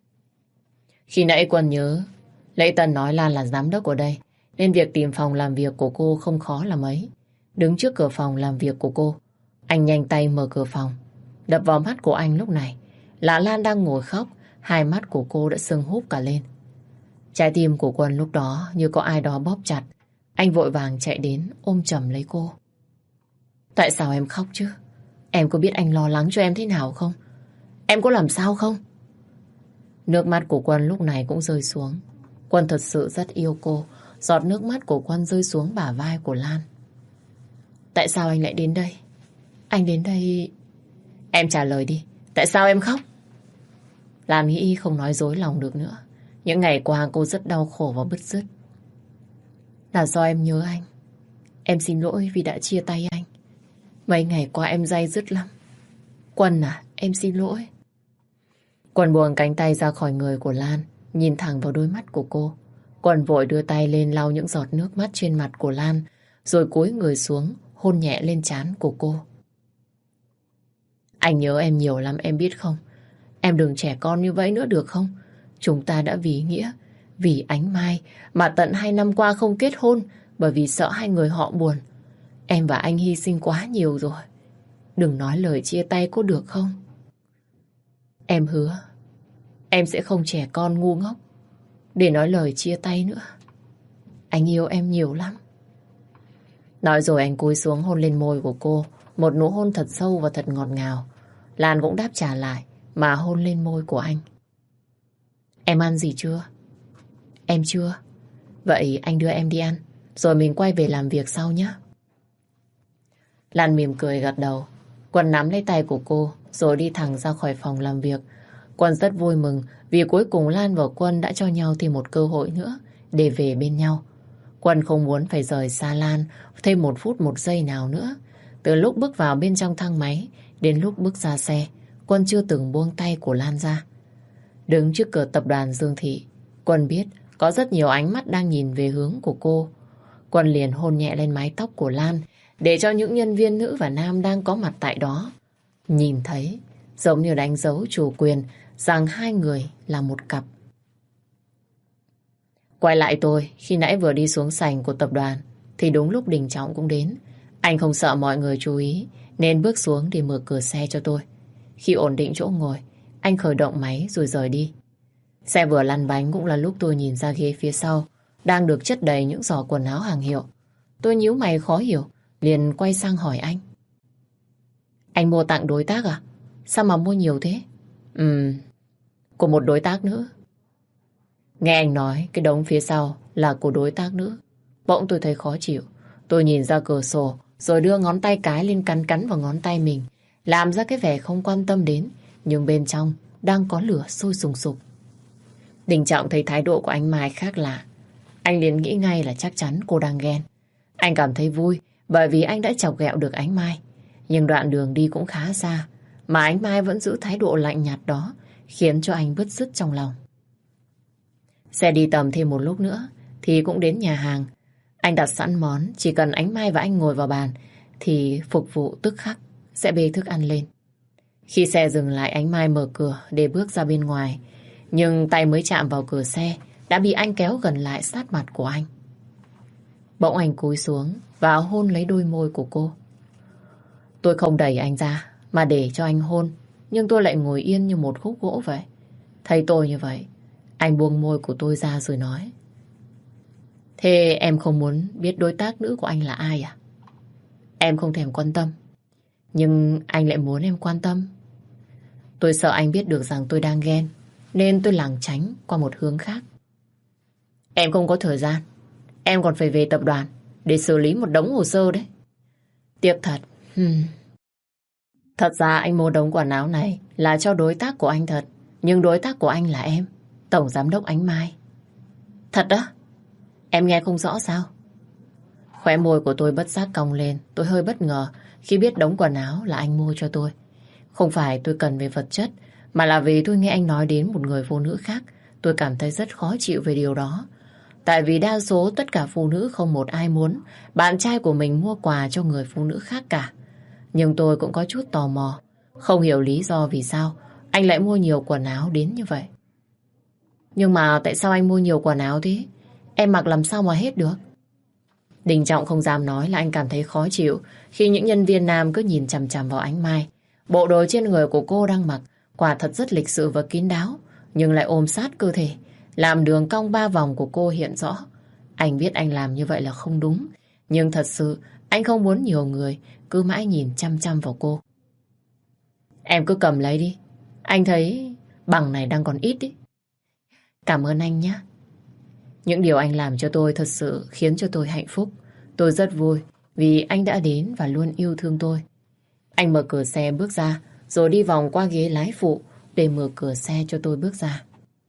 Khi nãy Quân nhớ Lễ Tân nói Lan là giám đốc ở đây, nên việc tìm phòng làm việc của cô không khó là mấy. Đứng trước cửa phòng làm việc của cô, anh nhanh tay mở cửa phòng. Đập vào mắt của anh lúc này là Lan đang ngồi khóc. Hai mắt của cô đã sưng húp cả lên. Trái tim của Quân lúc đó như có ai đó bóp chặt. Anh vội vàng chạy đến ôm chầm lấy cô. Tại sao em khóc chứ? Em có biết anh lo lắng cho em thế nào không? Em có làm sao không? Nước mắt của Quân lúc này cũng rơi xuống. Quân thật sự rất yêu cô. Giọt nước mắt của Quân rơi xuống bả vai của Lan. Tại sao anh lại đến đây? Anh đến đây... Em trả lời đi. Tại sao em khóc? Lan nghĩ không nói dối lòng được nữa. Những ngày qua cô rất đau khổ và bứt rứt. Là do em nhớ anh. Em xin lỗi vì đã chia tay anh. Mấy ngày qua em day dứt lắm. Quân à, em xin lỗi. Quân buông cánh tay ra khỏi người của Lan, nhìn thẳng vào đôi mắt của cô. Quân vội đưa tay lên lau những giọt nước mắt trên mặt của Lan, rồi cúi người xuống hôn nhẹ lên trán của cô. Anh nhớ em nhiều lắm em biết không? Em đừng trẻ con như vậy nữa được không? Chúng ta đã vì nghĩa, vì Ánh Mai mà tận hai năm qua không kết hôn bởi vì sợ hai người họ buồn. Em và anh hy sinh quá nhiều rồi. Đừng nói lời chia tay có được không? Em hứa em sẽ không trẻ con ngu ngốc để nói lời chia tay nữa. Anh yêu em nhiều lắm. Nói rồi anh cúi xuống hôn lên môi của cô, một nụ hôn thật sâu và thật ngọt ngào. Lan cũng đáp trả lại mà hôn lên môi của anh. Em ăn gì chưa? Em chưa. Vậy anh đưa em đi ăn, rồi mình quay về làm việc sau nhé. Lan mỉm cười gật đầu. Quân nắm lấy tay của cô rồi đi thẳng ra khỏi phòng làm việc. Quân rất vui mừng vì cuối cùng Lan và Quân đã cho nhau thêm một cơ hội nữa để về bên nhau. Quân không muốn phải rời xa Lan thêm một phút một giây nào nữa. Từ lúc bước vào bên trong thang máy đến lúc bước ra xe, Quân chưa từng buông tay của Lan ra. Đứng trước cửa tập đoàn Dương Thị, Quân biết có rất nhiều ánh mắt đang nhìn về hướng của cô. Quân liền hôn nhẹ lên mái tóc của Lan để cho những nhân viên nữ và nam đang có mặt tại đó nhìn thấy, giống như đánh dấu chủ quyền rằng hai người là một cặp. Quay lại tôi, khi nãy vừa đi xuống sảnh của tập đoàn thì đúng lúc Đình Trọng cũng đến. Anh không sợ mọi người chú ý nên bước xuống để mở cửa xe cho tôi. Khi ổn định chỗ ngồi, anh khởi động máy rồi rời đi. Xe vừa lăn bánh cũng là lúc tôi nhìn ra ghế phía sau đang được chất đầy những giỏ quần áo hàng hiệu. Tôi nhíu mày khó hiểu, liền quay sang hỏi anh. Anh mua tặng đối tác à? Sao mà mua nhiều thế? Ừm, của một đối tác nữa. Nghe anh nói cái đống phía sau là của đối tác nữa, bỗng tôi thấy khó chịu. Tôi nhìn ra cửa sổ rồi đưa ngón tay cái lên cắn cắn vào ngón tay mình, làm ra cái vẻ không quan tâm đến, nhưng bên trong đang có lửa sôi sùng sục. Đình Trọng thấy thái độ của anh Mai khác lạ. Anh liền nghĩ ngay là chắc chắn cô đang ghen. Anh cảm thấy vui bởi vì anh đã chọc ghẹo được Ánh Mai. Nhưng đoạn đường đi cũng khá xa mà Ánh Mai vẫn giữ thái độ lạnh nhạt đó, khiến cho anh bứt rứt trong lòng. Xe đi tầm thêm một lúc nữa thì cũng đến nhà hàng. Anh đặt sẵn món, chỉ cần Ánh Mai và anh ngồi vào bàn thì phục vụ tức khắc sẽ bê thức ăn lên. Khi xe dừng lại, Ánh Mai mở cửa để bước ra bên ngoài, nhưng tay mới chạm vào cửa xe đã bị anh kéo gần lại sát mặt của anh. Bỗng anh cúi xuống và hôn lấy đôi môi của cô. Tôi không đẩy anh ra mà để cho anh hôn, nhưng tôi lại ngồi yên như một khúc gỗ vậy. Thấy tôi như vậy, anh buông môi của tôi ra rồi nói. Thế em không muốn biết đối tác nữ của anh là ai à? Em không thèm quan tâm, nhưng anh lại muốn em quan tâm. Tôi sợ anh biết được rằng tôi đang ghen, nên tôi lảng tránh qua một hướng khác. Em không có thời gian, em còn phải về tập đoàn để xử lý một đống hồ sơ đấy. Tiếc thật. Hmm. Thật ra anh mua đống quần áo này là cho đối tác của anh thật, nhưng đối tác của anh là em, Tổng Giám đốc Ánh Mai. Thật đó? Em nghe không rõ sao? Khóe môi của tôi bất giác cong lên. Tôi hơi bất ngờ khi biết đống quần áo là anh mua cho tôi. Không phải tôi cần về vật chất, mà là vì tôi nghe anh nói đến một người phụ nữ khác. Tôi cảm thấy rất khó chịu về điều đó. Tại vì đa số tất cả phụ nữ không một ai muốn bạn trai của mình mua quà cho người phụ nữ khác cả. Nhưng tôi cũng có chút tò mò, không hiểu lý do vì sao anh lại mua nhiều quần áo đến như vậy. Nhưng mà tại sao anh mua nhiều quần áo thế? Em mặc làm sao mà hết được? Đình Trọng không dám nói là anh cảm thấy khó chịu khi những nhân viên nam cứ nhìn chằm chằm vào Ánh Mai. Bộ đồ trên người của cô đang mặc quả thật rất lịch sự và kín đáo, nhưng lại ôm sát cơ thể, làm đường cong ba vòng của cô hiện rõ. Anh biết anh làm như vậy là không đúng, nhưng thật sự anh không muốn nhiều người cứ mãi nhìn chăm chăm vào cô. Em cứ cầm lấy đi, anh thấy bằng này đang còn ít ý. Cảm ơn anh nhé. Những điều anh làm cho tôi thật sự khiến cho tôi hạnh phúc. Tôi rất vui vì anh đã đến và luôn yêu thương tôi. Anh mở cửa xe bước ra, rồi đi vòng qua ghế lái phụ để mở cửa xe cho tôi bước ra.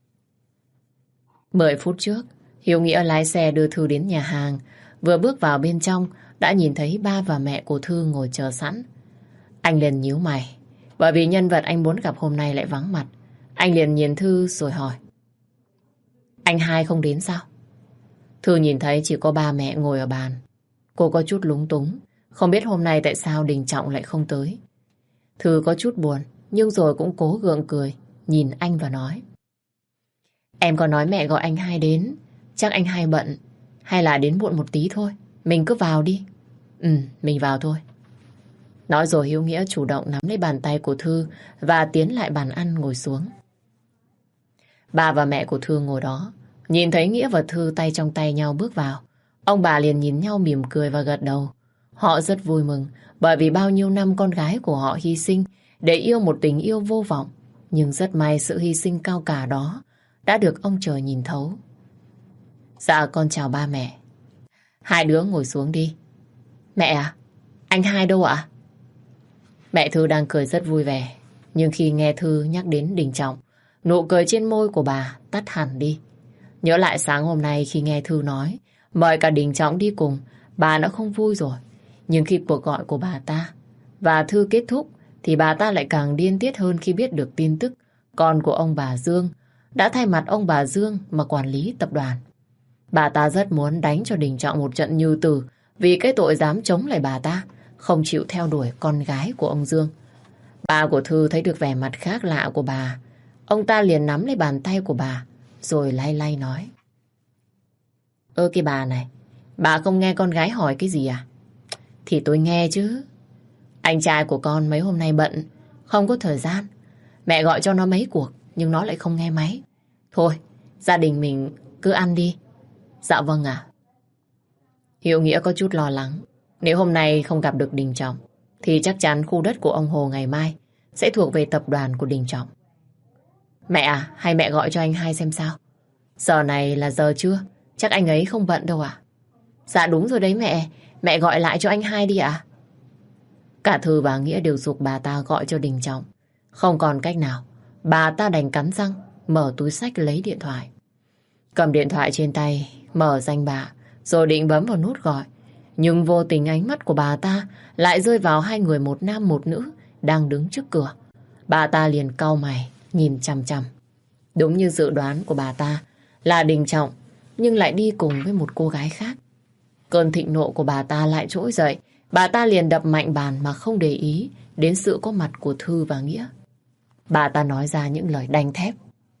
Mười phút trước, Hiếu Nghĩa lái xe đưa Thư đến nhà hàng. Vừa bước vào bên trong, đã nhìn thấy ba và mẹ của Thư ngồi chờ sẵn. Anh liền nhíu mày, bởi vì nhân vật anh muốn gặp hôm nay lại vắng mặt. Anh liền nhìn Thư rồi hỏi. Anh hai không đến sao? Thư nhìn thấy chỉ có ba mẹ ngồi ở bàn. Cô có chút lúng túng, Không biết hôm nay tại sao Đình Trọng lại không tới. Thư có chút buồn, nhưng rồi cũng cố gượng cười, nhìn anh và nói. Em có nói mẹ gọi anh hai đến, chắc anh hai bận, hay là đến muộn một tí thôi. Mình cứ vào đi. Ừ, mình vào thôi. Nói rồi Hiếu Nghĩa chủ động nắm lấy bàn tay của Thư và tiến lại bàn ăn ngồi xuống. Bà và mẹ của Thư ngồi đó, nhìn thấy Nghĩa và Thư tay trong tay nhau bước vào. Ông bà liền nhìn nhau mỉm cười và gật đầu. Họ rất vui mừng bởi vì bao nhiêu năm con gái của họ hy sinh để yêu một tình yêu vô vọng. Nhưng rất may sự hy sinh cao cả đó đã được ông trời nhìn thấu. Dạ con chào ba mẹ. Hai đứa ngồi xuống đi. Mẹ à, anh hai đâu ạ? Mẹ Thư đang cười rất vui vẻ, nhưng khi nghe Thư nhắc đến Đình Trọng, nụ cười trên môi của bà tắt hẳn đi. Nhớ lại sáng hôm nay khi nghe Thư nói mời cả Đình Trọng đi cùng, bà đã không vui rồi. Nhưng khi cuộc gọi của bà ta và Thư kết thúc thì bà ta lại càng điên tiết hơn khi biết được tin tức con của ông bà Dương đã thay mặt ông bà Dương mà quản lý tập đoàn. Bà ta rất muốn đánh cho Đình Trọng một trận như tử vì cái tội dám chống lại bà ta, không chịu theo đuổi con gái của ông Dương. Bà của Thư thấy được vẻ mặt khác lạ của bà. Ông ta liền nắm lấy bàn tay của bà rồi lay lay nói. Ơ cái bà này, bà không nghe con gái hỏi cái gì à? Thì tôi nghe chứ. Anh trai của con mấy hôm nay bận, không có thời gian. Mẹ gọi cho nó mấy cuộc nhưng nó lại không nghe máy. Thôi, gia đình mình cứ ăn đi. Dạ vâng ạ. Hiếu Nghĩa có chút lo lắng. Nếu hôm nay không gặp được Đình Trọng thì chắc chắn khu đất của ông Hồ ngày mai sẽ thuộc về tập đoàn của Đình Trọng. Mẹ à, hay mẹ gọi cho anh hai xem sao? Giờ này là giờ trưa, chắc anh ấy không bận đâu ạ. Dạ đúng rồi đấy mẹ, mẹ gọi lại cho anh hai đi ạ. Cả Thư và Nghĩa đều giục bà ta gọi cho Đình Trọng. Không còn cách nào, bà ta đành cắn răng, mở túi xách lấy điện thoại. Cầm điện thoại trên tay, mở danh bạ, rồi định bấm vào nút gọi. Nhưng vô tình ánh mắt của bà ta lại rơi vào hai người một nam một nữ đang đứng trước cửa. Bà ta liền cau mày, nhìn chằm chằm. Đúng như dự đoán của bà ta là Đình Trọng, nhưng lại đi cùng với một cô gái khác. Cơn thịnh nộ của bà ta lại trỗi dậy. Bà ta liền đập mạnh bàn mà không để ý đến sự có mặt của Thư và Nghĩa. Bà ta nói ra những lời đanh thép.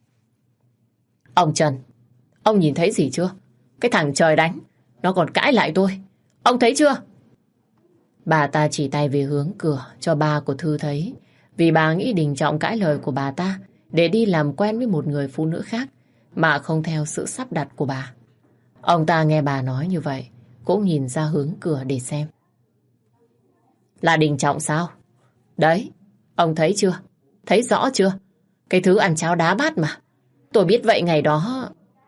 Ông Trần, ông nhìn thấy gì chưa? Cái thằng trời đánh, nó còn cãi lại tôi. Ông thấy chưa? Bà ta chỉ tay về hướng cửa cho ba của Thư thấy. Vì bà nghĩ Đình Trọng cãi lời của bà ta để đi làm quen với một người phụ nữ khác mà không theo sự sắp đặt của bà. Ông ta nghe bà nói như vậy cũng nhìn ra hướng cửa để xem. Là Đình Trọng sao? Đấy, ông thấy chưa? Thấy rõ chưa? Cái thứ ăn cháo đá bát mà. Tôi biết vậy ngày đó.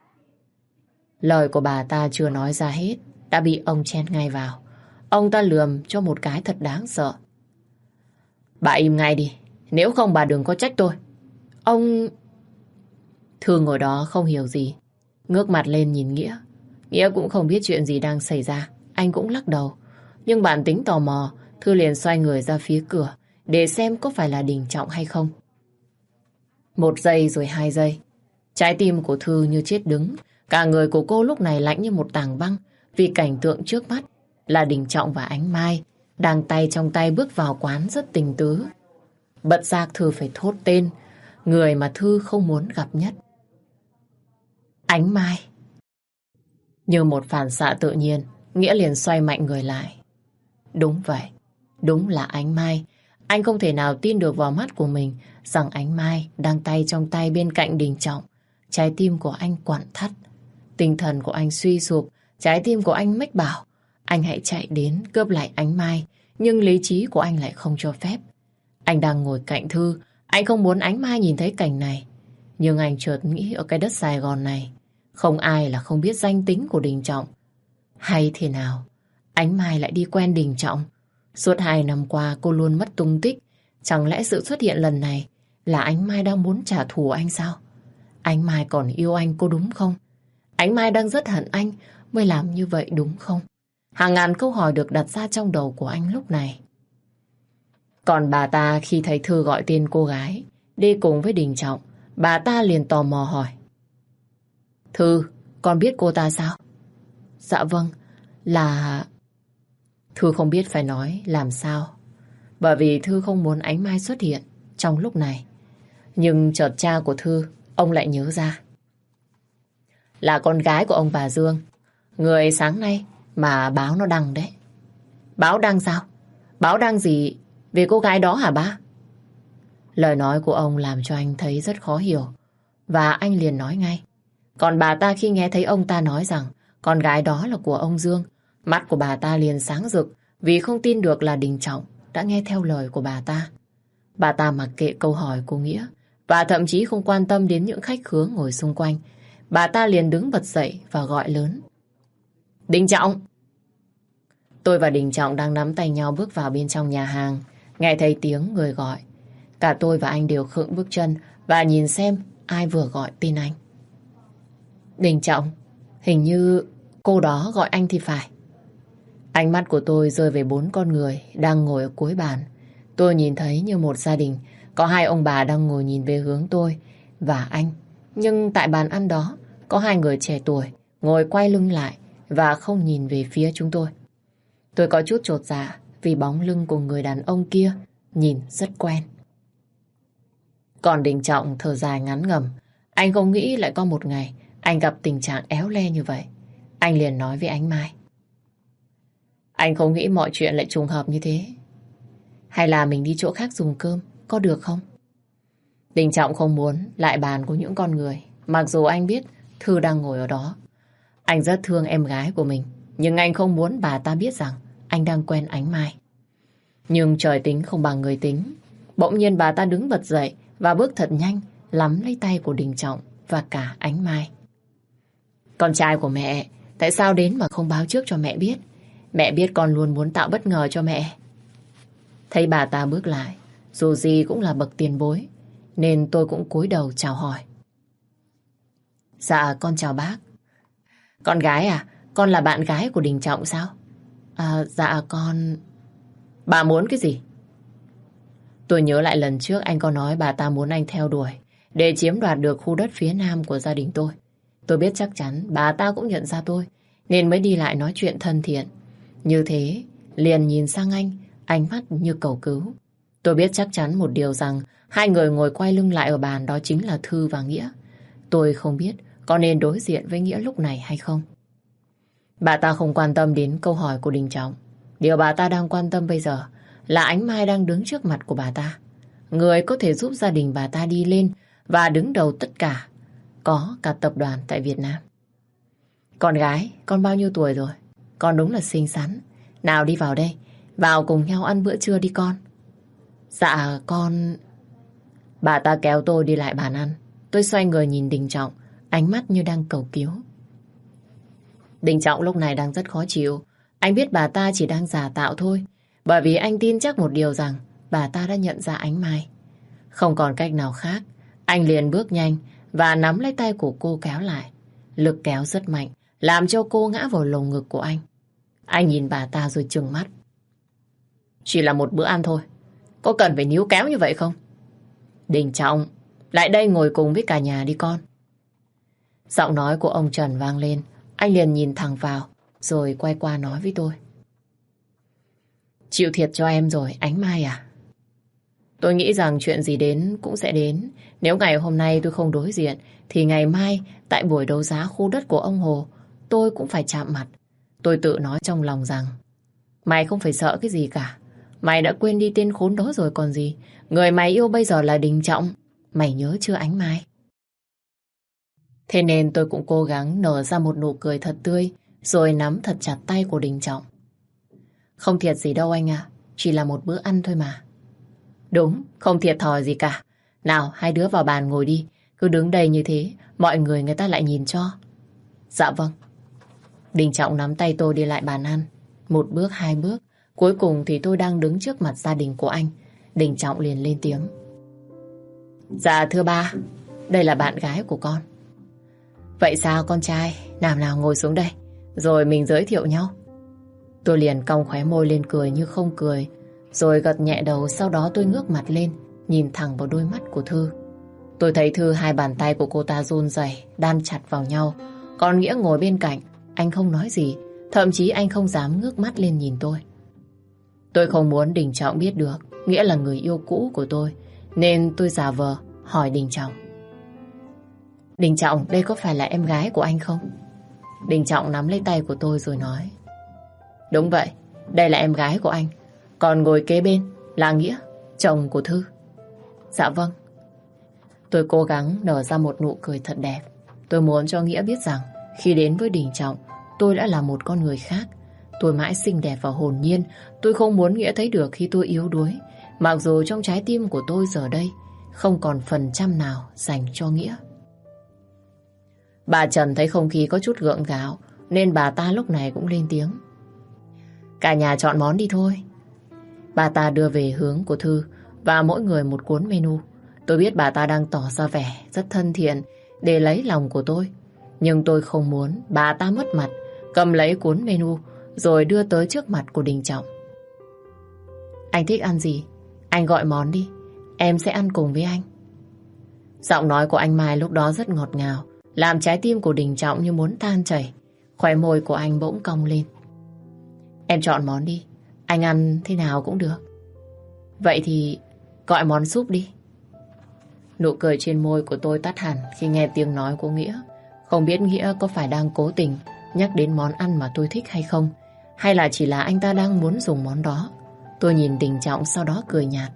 Lời của bà ta chưa nói ra hết đã bị ông chen ngay vào. Ông ta lườm cho một cái thật đáng sợ. Bà im ngay đi, nếu không bà đừng có trách tôi. Ông... Thư ngồi đó không hiểu gì, ngước mặt lên nhìn Nghĩa. Nghĩa cũng không biết chuyện gì đang xảy ra. Anh cũng lắc đầu. Nhưng bản tính tò mò, Thư liền xoay người ra phía cửa để xem có phải là Đình Trọng hay không. Một giây rồi hai giây. Trái tim của Thư như chết đứng. Cả người của cô lúc này lạnh như một tảng băng vì cảnh tượng trước mắt là Đình Trọng và Ánh Mai đang tay trong tay bước vào quán rất tình tứ. Bất giác Thư phải thốt tên người mà Thư không muốn gặp nhất. Ánh Mai. Như một phản xạ tự nhiên, Nghĩa liền xoay mạnh người lại. Đúng vậy, đúng là Ánh Mai. Anh không thể nào tin được vào mắt của mình rằng Ánh Mai đang tay trong tay bên cạnh Đình Trọng. Trái tim của anh quặn thắt, tinh thần của anh suy sụp, trái tim của anh mách bảo anh hãy chạy đến cướp lại Ánh Mai, nhưng lý trí của anh lại không cho phép. Anh đang ngồi cạnh Thư, anh không muốn Ánh Mai nhìn thấy cảnh này. Nhưng anh chợt nghĩ ở cái đất Sài Gòn này không ai là không biết danh tính của Đình Trọng. Hay thế nào Ánh Mai lại đi quen Đình Trọng? Suốt hai năm qua cô luôn mất tung tích. Chẳng lẽ sự xuất hiện lần này là Ánh Mai đang muốn trả thù anh sao? Ánh Mai còn yêu anh cô đúng không? Ánh Mai đang rất hận anh mới làm như vậy đúng không? Hàng ngàn câu hỏi được đặt ra trong đầu của anh lúc này. Còn bà ta khi thấy Thư gọi tên cô gái đi cùng với Đình Trọng, bà ta liền tò mò hỏi. Thư, con biết cô ta sao? Dạ vâng, là... Thư không biết phải nói làm sao, bởi vì Thư không muốn Ánh Mai xuất hiện trong lúc này. Nhưng chợt cha của Thư, ông lại nhớ ra. Là con gái của ông bà Dương, người sáng nay mà báo nó đăng đấy. Báo đăng sao? Báo đăng gì về cô gái đó hả ba? Lời nói của ông làm cho anh thấy rất khó hiểu. Và anh liền nói ngay. Còn bà ta khi nghe thấy ông ta nói rằng con gái đó là của ông Dương, mắt của bà ta liền sáng rực vì không tin được là Đình Trọng đã nghe theo lời của bà ta. Bà ta mặc kệ câu hỏi của Nghĩa và thậm chí không quan tâm đến những khách khứa ngồi xung quanh. Bà ta liền đứng bật dậy và gọi lớn. Đình Trọng! Tôi và Đình Trọng đang nắm tay nhau bước vào bên trong nhà hàng. Nghe thấy tiếng người gọi, cả tôi và anh đều khựng bước chân và nhìn xem ai vừa gọi tên anh. Đình Trọng, hình như cô đó gọi anh thì phải. Ánh mắt của tôi rơi về bốn con người đang ngồi ở cuối bàn. Tôi nhìn thấy như một gia đình, có hai ông bà đang ngồi nhìn về hướng tôi và anh. Nhưng tại bàn ăn đó, có hai người trẻ tuổi ngồi quay lưng lại và không nhìn về phía chúng tôi. Tôi có chút chột dạ vì bóng lưng của người đàn ông kia nhìn rất quen. Còn Đình Trọng thở dài ngắn ngẩm. Anh không nghĩ lại có một ngày anh gặp tình trạng éo le như vậy. Anh liền nói với Ánh Mai. Anh không nghĩ mọi chuyện lại trùng hợp như thế. Hay là mình đi chỗ khác dùng cơm, có được không? Đình Trọng không muốn lại bàn của những con người, mặc dù anh biết Thư đang ngồi ở đó. Anh rất thương em gái của mình, nhưng anh không muốn bà ta biết rằng anh đang quen Ánh Mai. Nhưng trời tính không bằng người tính. Bỗng nhiên bà ta đứng bật dậy và bước thật nhanh, nắm lấy tay của Đình Trọng và cả Ánh Mai. Con trai của mẹ, tại sao đến mà không báo trước cho mẹ biết? Mẹ biết con luôn muốn tạo bất ngờ cho mẹ. Thấy bà ta bước lại, dù gì cũng là bậc tiền bối, nên tôi cũng cúi đầu chào hỏi. Dạ, con chào bác. Con gái à? Con là bạn gái của Đình Trọng sao? À, dạ con... Bà muốn cái gì? Tôi nhớ lại lần trước anh có nói bà ta muốn anh theo đuổi để chiếm đoạt được khu đất phía nam của gia đình tôi. Tôi biết chắc chắn bà ta cũng nhận ra tôi, nên mới đi lại nói chuyện thân thiện. Như thế, liền nhìn sang anh, ánh mắt như cầu cứu. Tôi biết chắc chắn một điều rằng hai người ngồi quay lưng lại ở bàn đó chính là Thư và Nghĩa. Tôi không biết có nên đối diện với Nghĩa lúc này hay không. Bà ta không quan tâm đến câu hỏi của Đình Trọng. Điều bà ta đang quan tâm bây giờ là Ánh Mai đang đứng trước mặt của bà ta. Người có thể giúp gia đình bà ta đi lên và đứng đầu tất cả, có cả tập đoàn tại Việt Nam. Con gái, con bao nhiêu tuổi rồi? Con đúng là xinh xắn. Nào đi vào đây, vào cùng nhau ăn bữa trưa đi con. Dạ con... Bà ta kéo tôi đi lại bàn ăn. Tôi xoay người nhìn Đình Trọng, ánh mắt như đang cầu cứu. Đình Trọng lúc này đang rất khó chịu. Anh biết bà ta chỉ đang giả tạo thôi, bởi vì anh tin chắc một điều rằng bà ta đã nhận ra Ánh Mai. Không còn cách nào khác, anh liền bước nhanh và nắm lấy tay của cô kéo lại. Lực kéo rất mạnh, làm cho cô ngã vào lồng ngực của anh. Anh nhìn bà ta rồi trừng mắt. Chỉ là một bữa ăn thôi, có cần phải níu kéo như vậy không? Đình Trọng, lại đây ngồi cùng với cả nhà đi con. Giọng nói của ông Trần vang lên. Anh liền nhìn thẳng vào, rồi quay qua nói với tôi. Chịu thiệt cho em rồi, Ánh Mai à? Tôi nghĩ rằng chuyện gì đến cũng sẽ đến. Nếu ngày hôm nay tôi không đối diện, thì ngày mai, tại buổi đấu giá khu đất của ông Hồ, tôi cũng phải chạm mặt. Tôi tự nói trong lòng rằng, mày không phải sợ cái gì cả. Mày đã quên đi tên khốn đó rồi còn gì. Người mày yêu bây giờ là Đình Trọng. Mày nhớ chưa Ánh Mai? Thế nên tôi cũng cố gắng nở ra một nụ cười thật tươi, rồi nắm thật chặt tay của Đình Trọng. Không thiệt gì đâu anh ạ, chỉ là một bữa ăn thôi mà. Đúng, không thiệt thòi gì cả. Nào, hai đứa vào bàn ngồi đi. Cứ đứng đây như thế, mọi người người ta lại nhìn cho. Dạ vâng. Đình Trọng nắm tay tôi đi lại bàn ăn. Một bước, hai bước. Cuối cùng thì tôi đang đứng trước mặt gia đình của anh. Đình Trọng liền lên tiếng. Dạ thưa ba, đây là bạn gái của con. Vậy sao con trai? Nào nào ngồi xuống đây, rồi mình giới thiệu nhau. Tôi liền cong khóe môi lên cười như không cười, rồi gật nhẹ đầu. Sau đó tôi ngước mặt lên, nhìn thẳng vào đôi mắt của Thư. Tôi thấy Thư hai bàn tay của cô ta run rẩy, đan chặt vào nhau. Còn Nghĩa ngồi bên cạnh, anh không nói gì, thậm chí anh không dám ngước mắt lên nhìn tôi. Tôi không muốn Đình Trọng biết được Nghĩa là người yêu cũ của tôi, nên tôi giả vờ hỏi Đình Trọng. Đình Trọng, đây có phải là em gái của anh không? Đình Trọng nắm lấy tay của tôi rồi nói. Đúng vậy, đây là em gái của anh. Còn ngồi kế bên là Nghĩa, chồng của Thư. Dạ vâng. Tôi cố gắng nở ra một nụ cười thật đẹp. Tôi muốn cho Nghĩa biết rằng khi đến với Đình Trọng, tôi đã là một con người khác. Tôi mãi xinh đẹp và hồn nhiên. Tôi không muốn Nghĩa thấy được khi tôi yếu đuối. Mặc dù trong trái tim của tôi giờ đây không còn phần trăm nào dành cho Nghĩa. Bà Trần thấy không khí có chút gượng gạo, nên bà ta lúc này cũng lên tiếng. Cả nhà chọn món đi thôi. Bà ta đưa về hướng của Thư và mỗi người một cuốn menu. Tôi biết bà ta đang tỏ ra vẻ rất thân thiện để lấy lòng của tôi. Nhưng tôi không muốn bà ta mất mặt, cầm lấy cuốn menu rồi đưa tới trước mặt của Đình Trọng. Anh thích ăn gì? Anh gọi món đi, em sẽ ăn cùng với anh. Giọng nói của anh Mai lúc đó rất ngọt ngào, làm trái tim của Đình Trọng như muốn tan chảy. Khóe môi của anh bỗng cong lên. Em chọn món đi, anh ăn thế nào cũng được. Vậy thì gọi món súp đi. Nụ cười trên môi của tôi tắt hẳn khi nghe tiếng nói của Nghĩa. Không biết Nghĩa có phải đang cố tình nhắc đến món ăn mà tôi thích hay không, hay là chỉ là anh ta đang muốn dùng món đó. Tôi nhìn Đình Trọng sau đó cười nhạt.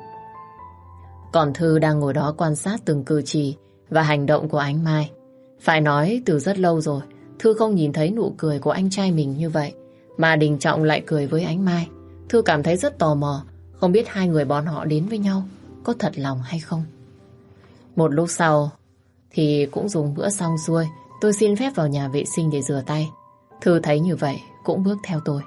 Còn Thư đang ngồi đó quan sát từng cử chỉ và hành động của anh Mai. Phải nói từ rất lâu rồi Thư không nhìn thấy nụ cười của anh trai mình như vậy, mà Đình Trọng lại cười với anh Mai. Thư cảm thấy rất tò mò, không biết hai người bọn họ đến với nhau có thật lòng hay không. Một lúc sau thì cũng dùng bữa xong xuôi, tôi xin phép vào nhà vệ sinh để rửa tay. Thư thấy như vậy cũng bước theo tôi.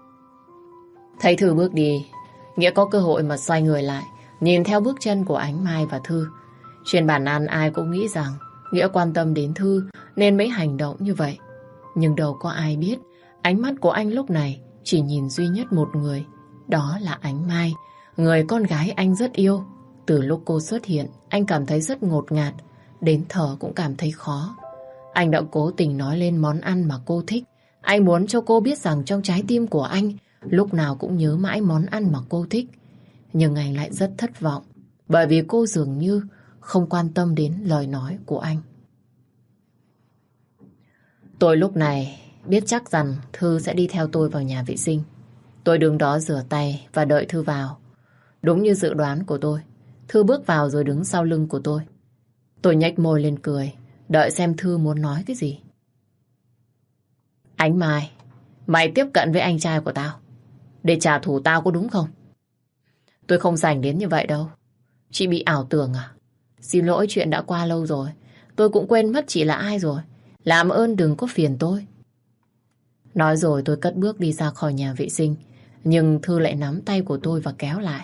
Thấy Thư bước đi, Nghĩa có cơ hội mà xoay người lại, nhìn theo bước chân của Ánh Mai và Thư. Trên bàn ăn ai cũng nghĩ rằng Nghĩa quan tâm đến Thư nên mới hành động như vậy. Nhưng đâu có ai biết ánh mắt của anh lúc này chỉ nhìn duy nhất một người, đó là Ánh Mai, người con gái anh rất yêu. Từ lúc cô xuất hiện, anh cảm thấy rất ngột ngạt, đến thở cũng cảm thấy khó. Anh đã cố tình nói lên món ăn mà cô thích. Anh muốn cho cô biết rằng trong trái tim của anh lúc nào cũng nhớ mãi món ăn mà cô thích. Nhưng anh lại rất thất vọng, bởi vì cô dường như không quan tâm đến lời nói của anh. Tôi lúc này biết chắc rằng Thư sẽ đi theo tôi vào nhà vệ sinh. Tôi đứng đó rửa tay và đợi Thư vào. Đúng như dự đoán của tôi, Thư bước vào rồi đứng sau lưng của tôi. Tôi nhếch môi lên cười, đợi xem Thư muốn nói cái gì. Ánh Mai, mày tiếp cận với anh trai của tao để trả thù tao có đúng không? Tôi không rảnh đến như vậy đâu. Chị bị ảo tưởng à? Xin lỗi, chuyện đã qua lâu rồi. Tôi cũng quên mất chị là ai rồi. Làm ơn đừng có phiền tôi. Nói rồi tôi cất bước đi ra khỏi nhà vệ sinh. Nhưng Thư lại nắm tay của tôi và kéo lại.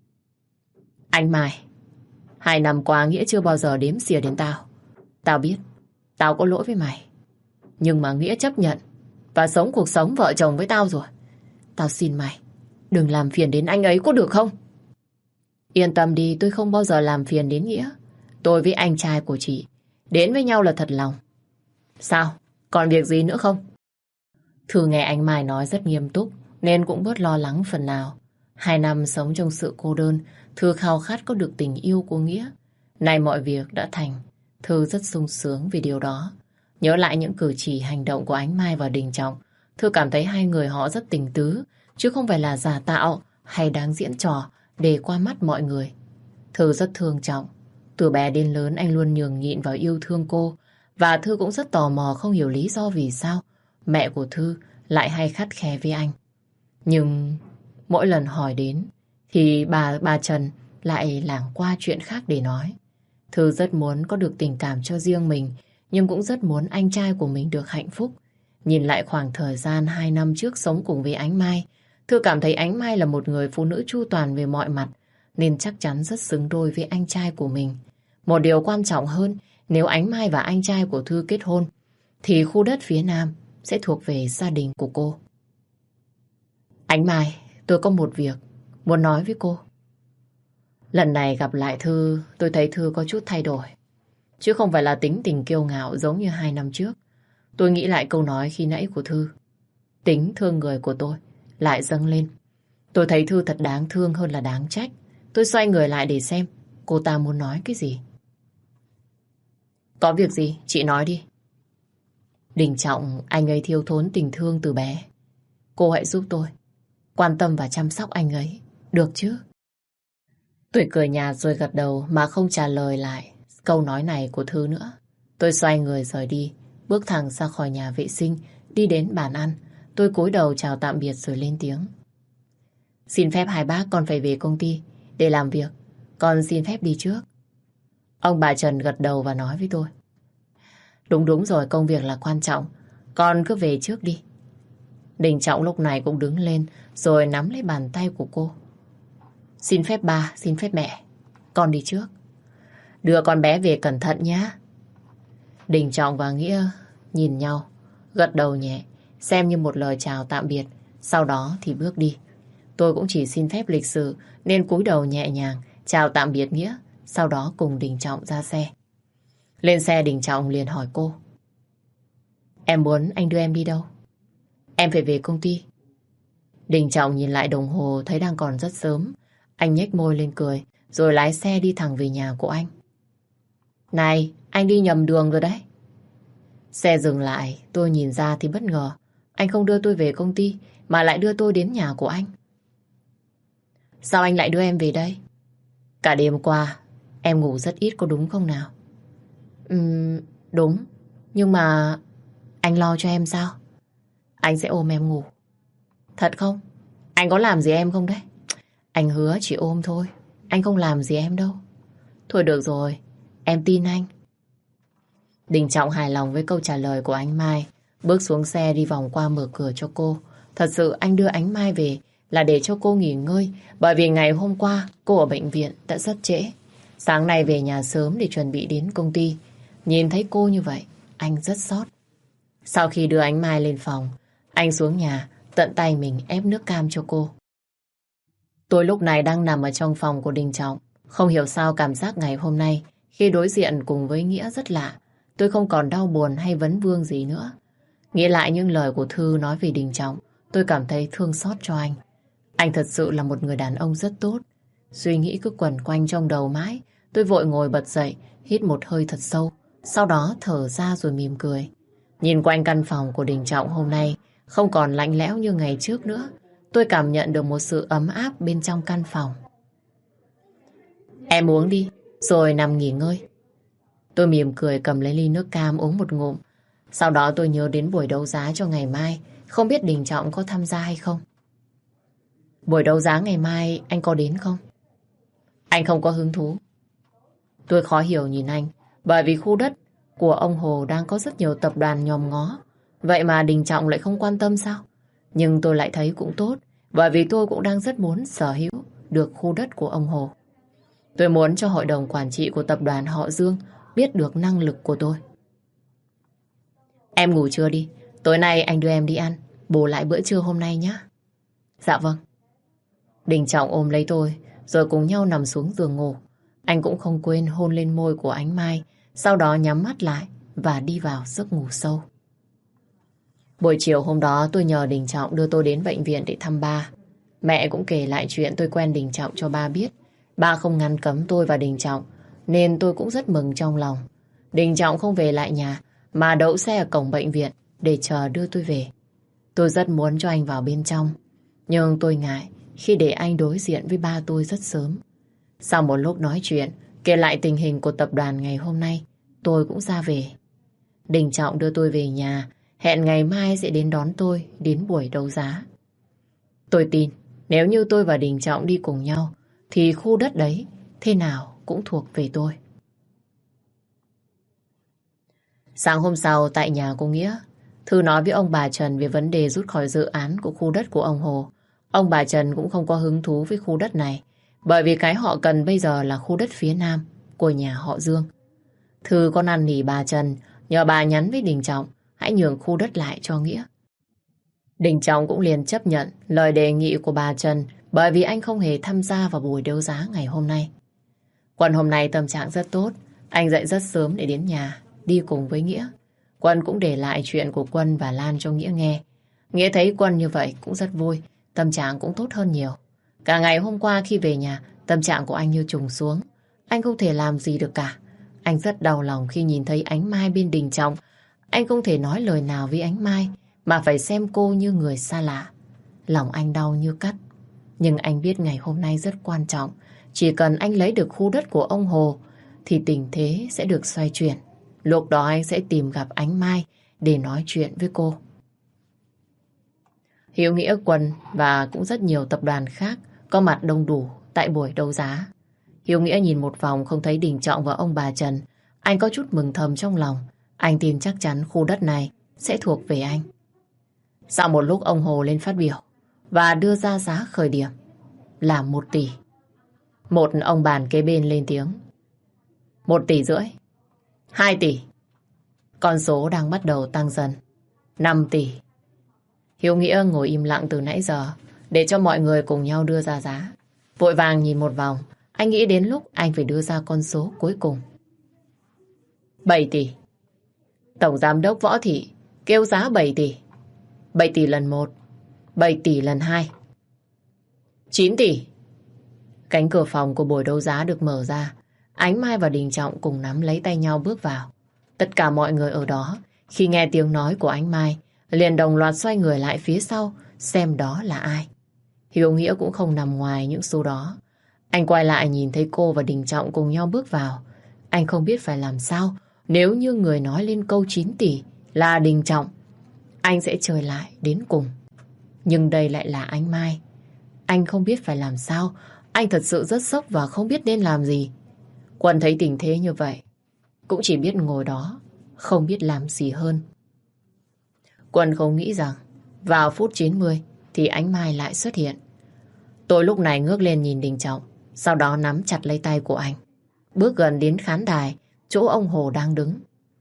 Anh Mai, hai năm qua Nghĩa chưa bao giờ đếm xỉa đến tao. Tao biết, tao có lỗi với mày. Nhưng mà Nghĩa chấp nhận và sống cuộc sống vợ chồng với tao rồi. Tao xin mày, đừng làm phiền đến anh ấy có được không? Yên tâm đi, tôi không bao giờ làm phiền đến Nghĩa. Tôi với anh trai của chị đến với nhau là thật lòng. Sao? Còn việc gì nữa không? Thư nghe anh Mai nói rất nghiêm túc nên cũng bớt lo lắng phần nào. Hai năm sống trong sự cô đơn, Thư khao khát có được tình yêu của Nghĩa. Nay mọi việc đã thành, Thư rất sung sướng vì điều đó. Nhớ lại những cử chỉ hành động của Ánh Mai và Đình Trọng, Thư cảm thấy hai người họ rất tình tứ, chứ không phải là giả tạo hay đáng diễn trò để qua mắt mọi người. Thư rất thương Trọng. Từ bé đến lớn anh luôn nhường nhịn và yêu thương cô. Và Thư cũng rất tò mò không hiểu lý do vì sao mẹ của Thư lại hay khắt khe với anh. Nhưng mỗi lần hỏi đến thì bà bà Trần lại lảng qua chuyện khác để nói. Thư rất muốn có được tình cảm cho riêng mình, nhưng cũng rất muốn anh trai của mình được hạnh phúc. Nhìn lại khoảng thời gian hai năm trước sống cùng với Ánh Mai, Thư cảm thấy Ánh Mai là một người phụ nữ chu toàn về mọi mặt, nên chắc chắn rất xứng đôi với anh trai của mình. Một điều quan trọng hơn, nếu Ánh Mai và anh trai của Thư kết hôn, thì khu đất phía Nam sẽ thuộc về gia đình của cô. Ánh Mai, tôi có một việc muốn nói với cô. Lần này gặp lại Thư, tôi thấy Thư có chút thay đổi. Chứ không phải là tính tình kiêu ngạo giống như hai năm trước. Tôi nghĩ lại câu nói khi nãy của Thư. Tính thương người của tôi lại dâng lên. Tôi thấy Thư thật đáng thương hơn là đáng trách. Tôi xoay người lại để xem cô ta muốn nói cái gì. Có việc gì? Chị nói đi. Đình Trọng, anh ấy thiếu thốn tình thương từ bé. Cô hãy giúp tôi quan tâm và chăm sóc anh ấy, được chứ? Tôi cười nhạt rồi gật đầu mà không trả lời lại câu nói này của Thư nữa. Tôi xoay người rời đi, bước thẳng ra khỏi nhà vệ sinh, đi đến bàn ăn. Tôi cúi đầu chào tạm biệt rồi lên tiếng. Xin phép hai bác, con phải về công ty để làm việc. Con xin phép đi trước. Ông bà Trần gật đầu và nói với tôi. Đúng đúng rồi, công việc là quan trọng. Con cứ về trước đi. Đình Trọng lúc này cũng đứng lên rồi nắm lấy bàn tay của cô. Xin phép ba, xin phép mẹ. Con đi trước. Đưa con bé về cẩn thận nhé. Đình Trọng và Nghĩa nhìn nhau, gật đầu nhẹ, xem như một lời chào tạm biệt. Sau đó thì bước đi. Tôi cũng chỉ xin phép lịch sự nên cúi đầu nhẹ nhàng chào tạm biệt Nghĩa. Sau đó cùng Đình Trọng ra xe. Lên xe Đình Trọng liền hỏi cô. Em muốn anh đưa em đi đâu? Em phải về công ty. Đình Trọng nhìn lại đồng hồ thấy đang còn rất sớm. Anh nhếch môi lên cười rồi lái xe đi thẳng về nhà của anh. Này, anh đi nhầm đường rồi đấy. Xe dừng lại, tôi nhìn ra thì bất ngờ. Anh không đưa tôi về công ty mà lại đưa tôi đến nhà của anh. Sao anh lại đưa em về đây? Cả đêm qua em ngủ rất ít có đúng không nào? Ừm, đúng. Nhưng mà anh lo cho em sao? Anh sẽ ôm em ngủ. Thật không? Anh có làm gì em không đấy? Anh hứa chỉ ôm thôi. Anh không làm gì em đâu. Thôi được rồi, em tin anh. Đình Trọng hài lòng với câu trả lời của anh Mai. Bước xuống xe đi vòng qua mở cửa cho cô. Thật sự anh đưa ánh Mai về là để cho cô nghỉ ngơi. Bởi vì ngày hôm qua cô ở bệnh viện đã rất trễ. Sáng nay về nhà sớm để chuẩn bị đến công ty. Nhìn thấy cô như vậy, anh rất xót. Sau khi đưa ánh Mai lên phòng, anh xuống nhà tận tay mình ép nước cam cho cô. Tôi lúc này đang nằm ở trong phòng của Đình Trọng. Không hiểu sao cảm giác ngày hôm nay khi đối diện cùng với Nghĩa rất lạ. Tôi không còn đau buồn hay vấn vương gì nữa. Nghĩ lại những lời của Thư nói về Đình Trọng, tôi cảm thấy thương xót cho anh. Anh thật sự là một người đàn ông rất tốt. Suy nghĩ cứ quẩn quanh trong đầu mãi. Tôi vội ngồi bật dậy, hít một hơi thật sâu. Sau đó thở ra rồi mỉm cười. Nhìn quanh căn phòng của Đình Trọng hôm nay không còn lạnh lẽo như ngày trước nữa. Tôi cảm nhận được một sự ấm áp bên trong căn phòng. Em uống đi, rồi nằm nghỉ ngơi. Tôi mỉm cười cầm lấy ly nước cam uống một ngụm. Sau đó tôi nhớ đến buổi đấu giá cho ngày mai. Không biết Đình Trọng có tham gia hay không? Buổi đấu giá ngày mai anh có đến không? Anh không có hứng thú. Tôi khó hiểu nhìn anh. Bởi vì khu đất của ông Hồ đang có rất nhiều tập đoàn nhòm ngó. Vậy mà Đình Trọng lại không quan tâm sao? Nhưng tôi lại thấy cũng tốt. Bởi vì tôi cũng đang rất muốn sở hữu được khu đất của ông Hồ. Tôi muốn cho hội đồng quản trị của tập đoàn họ Dương biết được năng lực của tôi. Em ngủ trưa đi. Tối nay anh đưa em đi ăn. Bù lại bữa trưa hôm nay nhé. Dạ vâng. Đình Trọng ôm lấy tôi rồi cùng nhau nằm xuống giường ngủ. Anh cũng không quên hôn lên môi của ánh Mai. Sau đó nhắm mắt lại và đi vào giấc ngủ sâu. Buổi chiều hôm đó tôi nhờ Đình Trọng đưa tôi đến bệnh viện để thăm ba. Mẹ cũng kể lại chuyện tôi quen Đình Trọng cho ba biết. Ba không ngăn cấm tôi và Đình Trọng nên tôi cũng rất mừng trong lòng. Đình Trọng không về lại nhà mà đậu xe ở cổng bệnh viện để chờ đưa tôi về. Tôi rất muốn cho anh vào bên trong, nhưng tôi ngại khi để anh đối diện với ba tôi rất sớm. Sau một lúc nói chuyện, kể lại tình hình của tập đoàn ngày hôm nay, tôi cũng ra về. Đình Trọng đưa tôi về nhà, hẹn ngày mai sẽ đến đón tôi đến buổi đấu giá. Tôi tin nếu như tôi và Đình Trọng đi cùng nhau thì khu đất đấy thế nào cũng thuộc về tôi. Sáng hôm sau tại nhà cô Nghĩa, Thư nói với ông bà Trần về vấn đề rút khỏi dự án của khu đất của ông Hồ. Ông bà Trần cũng không có hứng thú với khu đất này, bởi vì cái họ cần bây giờ là khu đất phía nam của nhà họ Dương. Thư có năn nỉ bà Trần nhờ bà nhắn với Đình Trọng hãy nhường khu đất lại cho Nghĩa. Đình Trọng cũng liền chấp nhận lời đề nghị của bà Trần, bởi vì anh không hề tham gia vào buổi đấu giá ngày hôm nay. Quân hôm nay tâm trạng rất tốt, anh dậy rất sớm để đến nhà, đi cùng với Nghĩa. Quân cũng để lại chuyện của Quân và Lan cho Nghĩa nghe. Nghĩa thấy Quân như vậy cũng rất vui, tâm trạng cũng tốt hơn nhiều. Cả ngày hôm qua khi về nhà, tâm trạng của anh như trùng xuống. Anh không thể làm gì được cả. Anh rất đau lòng khi nhìn thấy Ánh Mai bên Đình Trọng. Anh không thể nói lời nào với Ánh Mai, mà phải xem cô như người xa lạ. Lòng anh đau như cắt. Nhưng anh biết ngày hôm nay rất quan trọng. Chỉ cần anh lấy được khu đất của ông Hồ, thì tình thế sẽ được xoay chuyển. Lúc đó anh sẽ tìm gặp Ánh Mai để nói chuyện với cô. Hiếu Nghĩa, Quân và cũng rất nhiều tập đoàn khác có mặt đông đủ tại buổi đấu giá. Hiếu Nghĩa nhìn một vòng không thấy Đình Trọng và ông bà Trần. Anh có chút mừng thầm trong lòng. Anh tin chắc chắn khu đất này sẽ thuộc về anh. Sau một lúc ông Hồ lên phát biểu và đưa ra giá khởi điểm là một tỷ. Một ông bàn kế bên lên tiếng. Một tỷ rưỡi. Hai tỷ. Con số đang bắt đầu tăng dần. Năm tỷ. Hiếu Nghĩa ngồi im lặng từ nãy giờ để cho mọi người cùng nhau đưa ra giá. Vội vàng nhìn một vòng, anh nghĩ đến lúc anh phải đưa ra con số cuối cùng. Bảy tỷ. Tổng giám đốc Võ Thị kêu giá bảy tỷ. Bảy tỷ lần một. Bảy tỷ lần hai. Chín tỷ. Cánh cửa phòng của buổi đấu giá được mở ra. Ánh Mai và Đình Trọng cùng nắm lấy tay nhau bước vào. Tất cả mọi người ở đó khi nghe tiếng nói của Ánh Mai liền đồng loạt xoay người lại phía sau xem đó là ai. Hiếu Nghĩa cũng không nằm ngoài những số đó. Anh quay lại nhìn thấy cô và Đình Trọng cùng nhau bước vào. Anh không biết phải làm sao. Nếu như người nói lên câu chín tỷ là Đình Trọng, anh sẽ chơi lại đến cùng. Nhưng đây lại là Ánh Mai. Anh không biết phải làm sao. Anh thật sự rất sốc và không biết nên làm gì. Quân thấy tình thế như vậy cũng chỉ biết ngồi đó, không biết làm gì hơn. Quân không nghĩ rằng vào phút chín mươi thì Ánh Mai lại xuất hiện. Tôi lúc này ngước lên nhìn Đình Trọng, sau đó nắm chặt lấy tay của anh, bước gần đến khán đài chỗ ông Hồ đang đứng.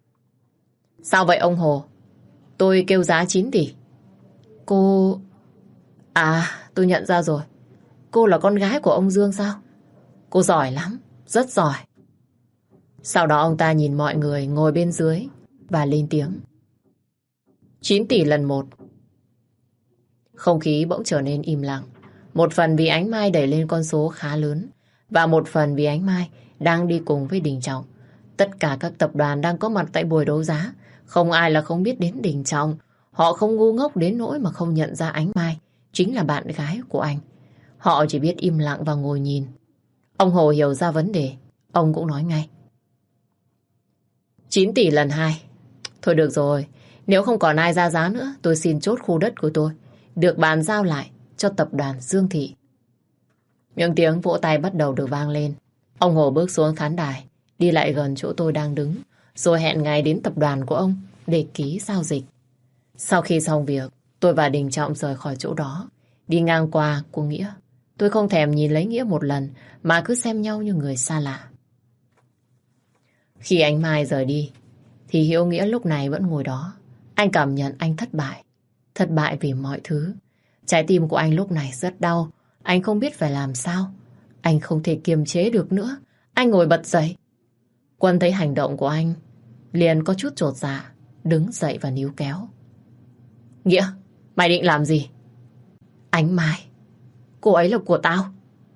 Sao vậy ông Hồ? Tôi kêu giá chín tỷ. Cô... À, tôi nhận ra rồi. Cô là con gái của ông Dương sao? Cô giỏi lắm, rất giỏi. Sau đó ông ta nhìn mọi người ngồi bên dưới và lên tiếng. chín tỷ lần một. Không khí bỗng trở nên im lặng. Một phần vì Ánh Mai đẩy lên con số khá lớn, và một phần vì Ánh Mai đang đi cùng với Đình Trọng. Tất cả các tập đoàn đang có mặt tại buổi đấu giá, không ai là không biết đến Đình Trọng. Họ không ngu ngốc đến nỗi mà không nhận ra Ánh Mai chính là bạn gái của anh. Họ chỉ biết im lặng và ngồi nhìn. Ông Hồ hiểu ra vấn đề, ông cũng nói ngay. chín tỷ lần hai. Thôi được rồi, nếu không còn ai ra giá nữa, tôi xin chốt khu đất của tôi được bàn giao lại cho tập đoàn Dương Thị. Những tiếng vỗ tay bắt đầu được vang lên. Ông Hồ bước xuống khán đài, đi lại gần chỗ tôi đang đứng, rồi hẹn ngày đến tập đoàn của ông để ký giao dịch. Sau khi xong việc, tôi và Đình Trọng rời khỏi chỗ đó, đi ngang qua cô Nghĩa. Tôi không thèm nhìn lấy Nghĩa một lần, mà cứ xem nhau như người xa lạ. Khi Ánh Mai rời đi, thì Hiếu Nghĩa lúc này vẫn ngồi đó. Anh cảm nhận anh thất bại. Thất bại vì mọi thứ. Trái tim của anh lúc này rất đau. Anh không biết phải làm sao. Anh không thể kiềm chế được nữa. Anh ngồi bật dậy. Quân thấy hành động của anh liền có chút chột dạ, đứng dậy và níu kéo. Nghĩa, mày định làm gì? Ánh Mai, cô ấy là của tao.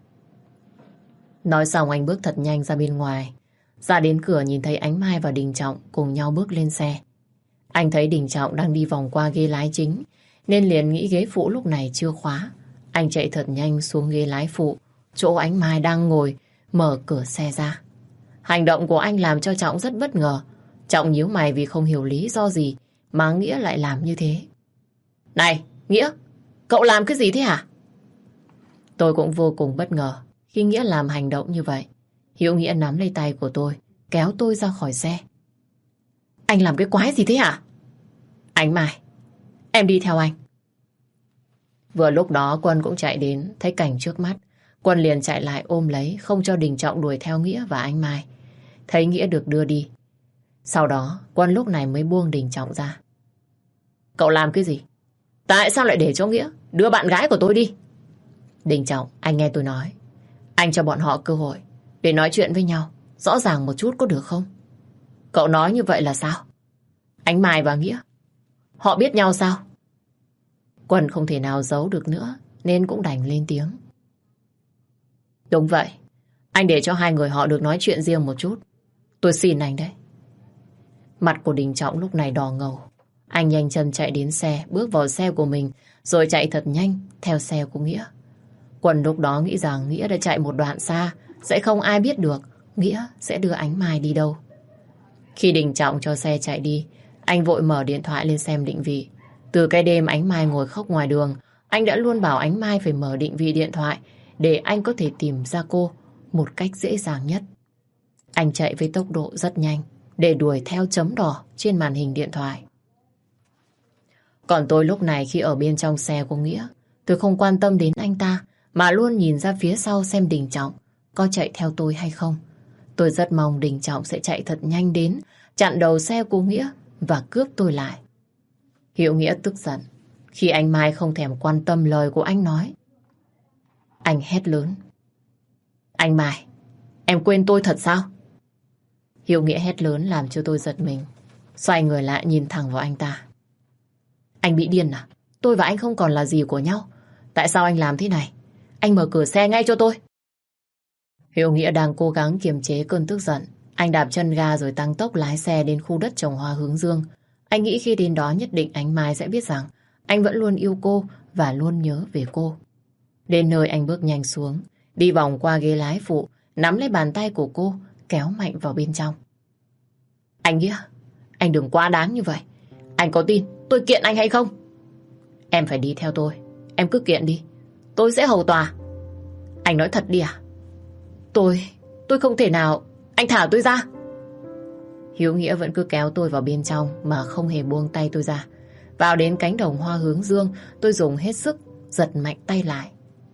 Nói xong anh bước thật nhanh ra bên ngoài. Ra đến cửa nhìn thấy Ánh Mai và Đình Trọng cùng nhau bước lên xe. Anh thấy Đình Trọng đang đi vòng qua ghế lái chính, nên liền nghĩ ghế phụ lúc này chưa khóa. Anh chạy thật nhanh xuống ghế lái phụ, chỗ Ánh Mai đang ngồi, mở cửa xe ra. Hành động của anh làm cho Trọng rất bất ngờ. Trọng nhíu mày vì không hiểu lý do gì mà Nghĩa lại làm như thế. Này, Nghĩa, cậu làm cái gì thế hả? Tôi cũng vô cùng bất ngờ khi Nghĩa làm hành động như vậy. Hiếu Nghĩa nắm lấy tay của tôi, kéo tôi ra khỏi xe. Anh làm cái quái gì thế hả? Ánh Mai, em đi theo anh. Vừa lúc đó Quân cũng chạy đến, thấy cảnh trước mắt. Quân liền chạy lại ôm lấy, không cho Đình Trọng đuổi theo Nghĩa và Ánh Mai. Thấy Nghĩa được đưa đi. Sau đó, Quân lúc này mới buông Đình Trọng ra. Cậu làm cái gì? Tại sao lại để cho Nghĩa đưa bạn gái của tôi đi? Đình Trọng, anh nghe tôi nói. Anh cho bọn họ cơ hội để nói chuyện với nhau rõ ràng một chút có được không? Cậu nói như vậy là sao? Ánh Mai và Nghĩa, họ biết nhau sao? Quân không thể nào giấu được nữa nên cũng đành lên tiếng. Đúng vậy. Anh để cho hai người họ được nói chuyện riêng một chút. Tôi xin anh đấy. Mặt của Đình Trọng lúc này đỏ ngầu. Anh nhanh chân chạy đến xe, bước vào xe của mình, rồi chạy thật nhanh theo xe của Nghĩa. Quân lúc đó nghĩ rằng Nghĩa đã chạy một đoạn xa, sẽ không ai biết được Nghĩa sẽ đưa Ánh Mai đi đâu. Khi Đình Trọng cho xe chạy đi, anh vội mở điện thoại lên xem định vị. Từ cái đêm Ánh Mai ngồi khóc ngoài đường, anh đã luôn bảo Ánh Mai phải mở định vị điện thoại để anh có thể tìm ra cô một cách dễ dàng nhất. Anh chạy với tốc độ rất nhanh để đuổi theo chấm đỏ trên màn hình điện thoại. Còn tôi lúc này khi ở bên trong xe của Nghĩa, tôi không quan tâm đến anh ta mà luôn nhìn ra phía sau xem Đình Trọng có chạy theo tôi hay không. Tôi rất mong Đình Trọng sẽ chạy thật nhanh đến, chặn đầu xe của Nghĩa và cướp tôi lại. Hiệu Nghĩa tức giận khi anh Mai không thèm quan tâm lời của anh nói. Anh hét lớn. Anh Mai, em quên tôi thật sao? Hiệu Nghĩa hét lớn làm cho tôi giật mình. Xoay người lại nhìn thẳng vào anh ta. Anh bị điên à? Tôi và anh không còn là gì của nhau. Tại sao anh làm thế này? Anh mở cửa xe ngay cho tôi. Hiệu Nghĩa đang cố gắng kiềm chế cơn tức giận. Anh đạp chân ga rồi tăng tốc lái xe đến khu đất trồng hoa hướng dương. Anh nghĩ khi đến đó nhất định Ánh Mai sẽ biết rằng anh vẫn luôn yêu cô và luôn nhớ về cô. Đến nơi anh bước nhanh xuống, đi vòng qua ghế lái phụ, nắm lấy bàn tay của cô, kéo mạnh vào bên trong. Anh Nghĩa, anh đừng quá đáng như vậy. Anh có tin tôi kiện anh hay không? Em phải đi theo tôi. Em cứ kiện đi, tôi sẽ hầu tòa. Anh nói thật đi à? Tôi, tôi không thể nào. Anh thả tôi ra. Hiếu Nghĩa vẫn cứ kéo tôi vào bên trong mà không hề buông tay tôi ra. Vào đến cánh đồng hoa hướng dương, tôi dùng hết sức giật mạnh tay lại.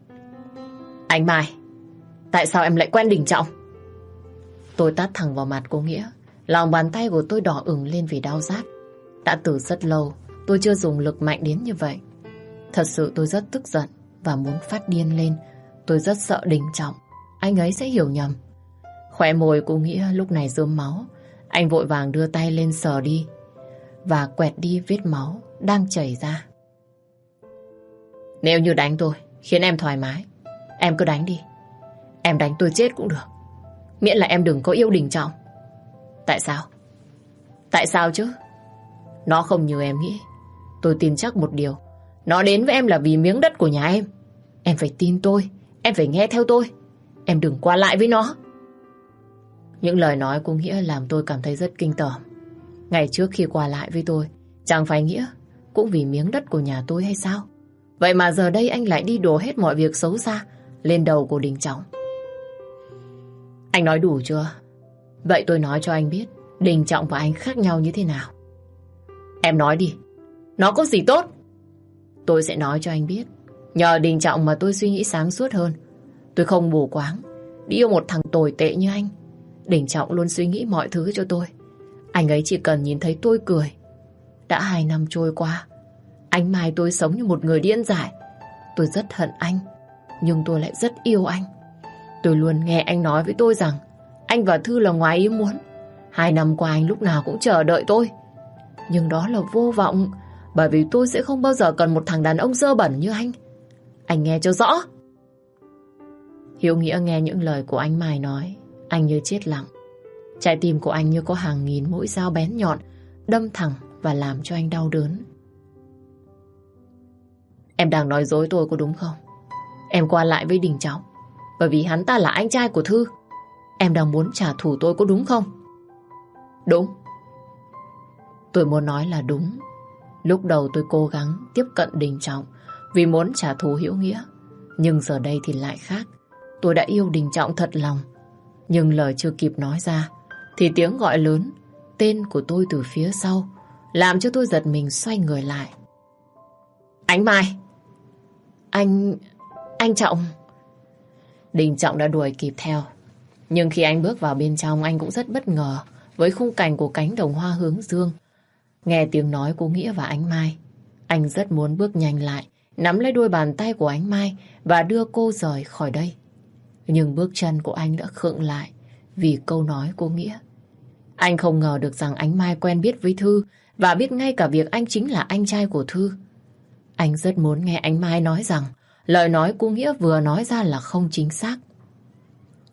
Anh Mai, tại sao em lại quen Đình Trọng? Tôi tát thẳng vào mặt cô Nghĩa. Lòng bàn tay của tôi đỏ ửng lên vì đau rát. Đã từ rất lâu tôi chưa dùng lực mạnh đến như vậy. Thật sự tôi rất tức giận và muốn phát điên lên. Tôi rất sợ Đình Trọng anh ấy sẽ hiểu nhầm. Khóe môi của Nghĩa lúc này rơm máu. Anh vội vàng đưa tay lên sờ đi và quẹt đi vết máu đang chảy ra. Nếu như đánh tôi khiến em thoải mái, em cứ đánh đi. Em đánh tôi chết cũng được, miễn là em đừng có yêu Đình Trọng. Tại sao? Tại sao chứ? Nó không như em nghĩ. Tôi tin chắc một điều, nó đến với em là vì miếng đất của nhà em. Em phải tin tôi, em phải nghe theo tôi. Em đừng qua lại với nó. Những lời nói của Nghĩa làm tôi cảm thấy rất kinh tởm. Ngày trước khi qua lại với tôi, chẳng phải Nghĩa cũng vì miếng đất của nhà tôi hay sao? Vậy mà giờ đây anh lại đi đổ hết mọi việc xấu xa lên đầu của Đình Trọng. Anh nói đủ chưa? Vậy tôi nói cho anh biết Đình Trọng và anh khác nhau như thế nào. Em nói đi, nó có gì tốt? Tôi sẽ nói cho anh biết. Nhờ Đình Trọng mà tôi suy nghĩ sáng suốt hơn. Tôi không mù quáng đi yêu một thằng tồi tệ như anh. Đình Trọng luôn suy nghĩ mọi thứ cho tôi. Anh ấy chỉ cần nhìn thấy tôi cười. Đã hai năm trôi qua, Ánh Mai tôi sống như một người điên dại. Tôi rất hận anh, nhưng tôi lại rất yêu anh. Tôi luôn nghe anh nói với tôi rằng anh và Thư là ngoài ý muốn. Hai năm qua anh lúc nào cũng chờ đợi tôi. Nhưng đó là vô vọng, bởi vì tôi sẽ không bao giờ cần một thằng đàn ông dơ bẩn như anh. Anh nghe cho rõ. Hiếu Nghĩa nghe những lời của anh Mai nói, anh như chết lặng. Trái tim của anh như có hàng nghìn mũi dao bén nhọn đâm thẳng và làm cho anh đau đớn. Em đang nói dối tôi có đúng không? Em qua lại với Đình Trọng bởi vì hắn ta là anh trai của Thư. Em đang muốn trả thù tôi có đúng không? Đúng. Tôi muốn nói là đúng. Lúc đầu tôi cố gắng tiếp cận Đình Trọng vì muốn trả thù Hiếu Nghĩa. Nhưng giờ đây thì lại khác. Tôi đã yêu Đình Trọng thật lòng. Nhưng lời chưa kịp nói ra thì tiếng gọi lớn tên của tôi từ phía sau làm cho tôi giật mình xoay người lại. Ánh Mai! Anh... anh Trọng! Đình Trọng đã đuổi kịp theo. Nhưng khi anh bước vào bên trong, anh cũng rất bất ngờ với khung cảnh của cánh đồng hoa hướng dương. Nghe tiếng nói của Nghĩa và Ánh Mai, anh rất muốn bước nhanh lại, nắm lấy đôi bàn tay của Ánh Mai và đưa cô rời khỏi đây. Nhưng bước chân của anh đã khựng lại vì câu nói của Nghĩa. Anh không ngờ được rằng Ánh Mai quen biết với Thư và biết ngay cả việc anh chính là anh trai của Thư. Anh rất muốn nghe Ánh Mai nói rằng lời nói của Nghĩa vừa nói ra là không chính xác.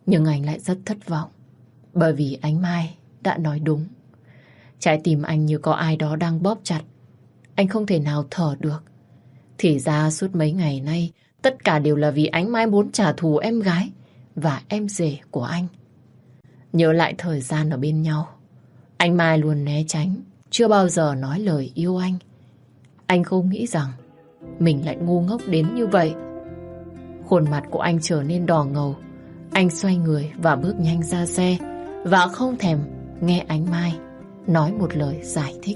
Nhưng anh lại rất thất vọng, bởi vì ánh Mai đã nói đúng. Trái tim anh như có ai đó đang bóp chặt. Anh không thể nào thở được. Thì ra suốt mấy ngày nay, tất cả đều là vì ánh Mai muốn trả thù em gái và em rể của anh. Nhớ lại thời gian ở bên nhau, anh Mai luôn né tránh, chưa bao giờ nói lời yêu anh. Anh không nghĩ rằng mình lại ngu ngốc đến như vậy. Khuôn mặt của anh trở nên đỏ ngầu. Anh xoay người và bước nhanh ra xe, và không thèm nghe ánh Mai nói một lời giải thích.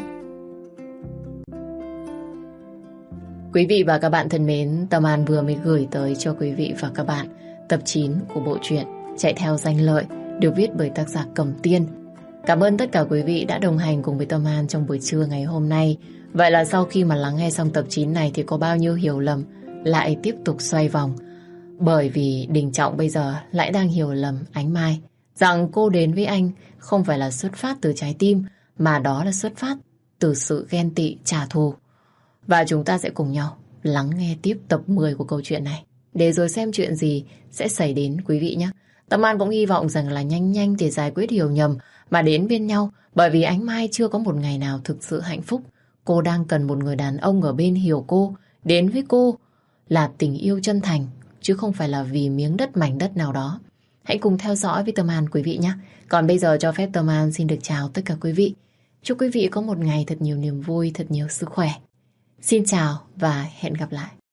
Quý vị và các bạn thân mến, Tâm An vừa mới gửi tới cho quý vị và các bạn tập chín của bộ truyện Chạy theo danh lợi, được viết bởi tác giả Cẩm Tiên. Cảm ơn tất cả quý vị đã đồng hành cùng với Tâm An trong buổi trưa ngày hôm nay. Vậy là sau khi mà lắng nghe xong tập chín này thì có bao nhiêu hiểu lầm lại tiếp tục xoay vòng. Bởi vì Đình Trọng bây giờ lại đang hiểu lầm ánh Mai rằng cô đến với anh không phải là xuất phát từ trái tim, mà đó là xuất phát từ sự ghen tị trả thù. Và chúng ta sẽ cùng nhau lắng nghe tiếp tập mười của câu chuyện này, để rồi xem chuyện gì sẽ xảy đến quý vị nhé. Tâm An cũng hy vọng rằng là nhanh nhanh để giải quyết hiểu nhầm mà đến bên nhau, bởi vì ánh Mai chưa có một ngày nào thực sự hạnh phúc. Cô đang cần một người đàn ông ở bên hiểu cô, đến với cô là tình yêu chân thành, chứ không phải là vì miếng đất mảnh đất nào đó. Hãy cùng theo dõi với Tâm An quý vị nhé. Còn bây giờ cho phép Tâm An xin được chào tất cả quý vị. Chúc quý vị có một ngày thật nhiều niềm vui, thật nhiều sức khỏe. Xin chào và hẹn gặp lại.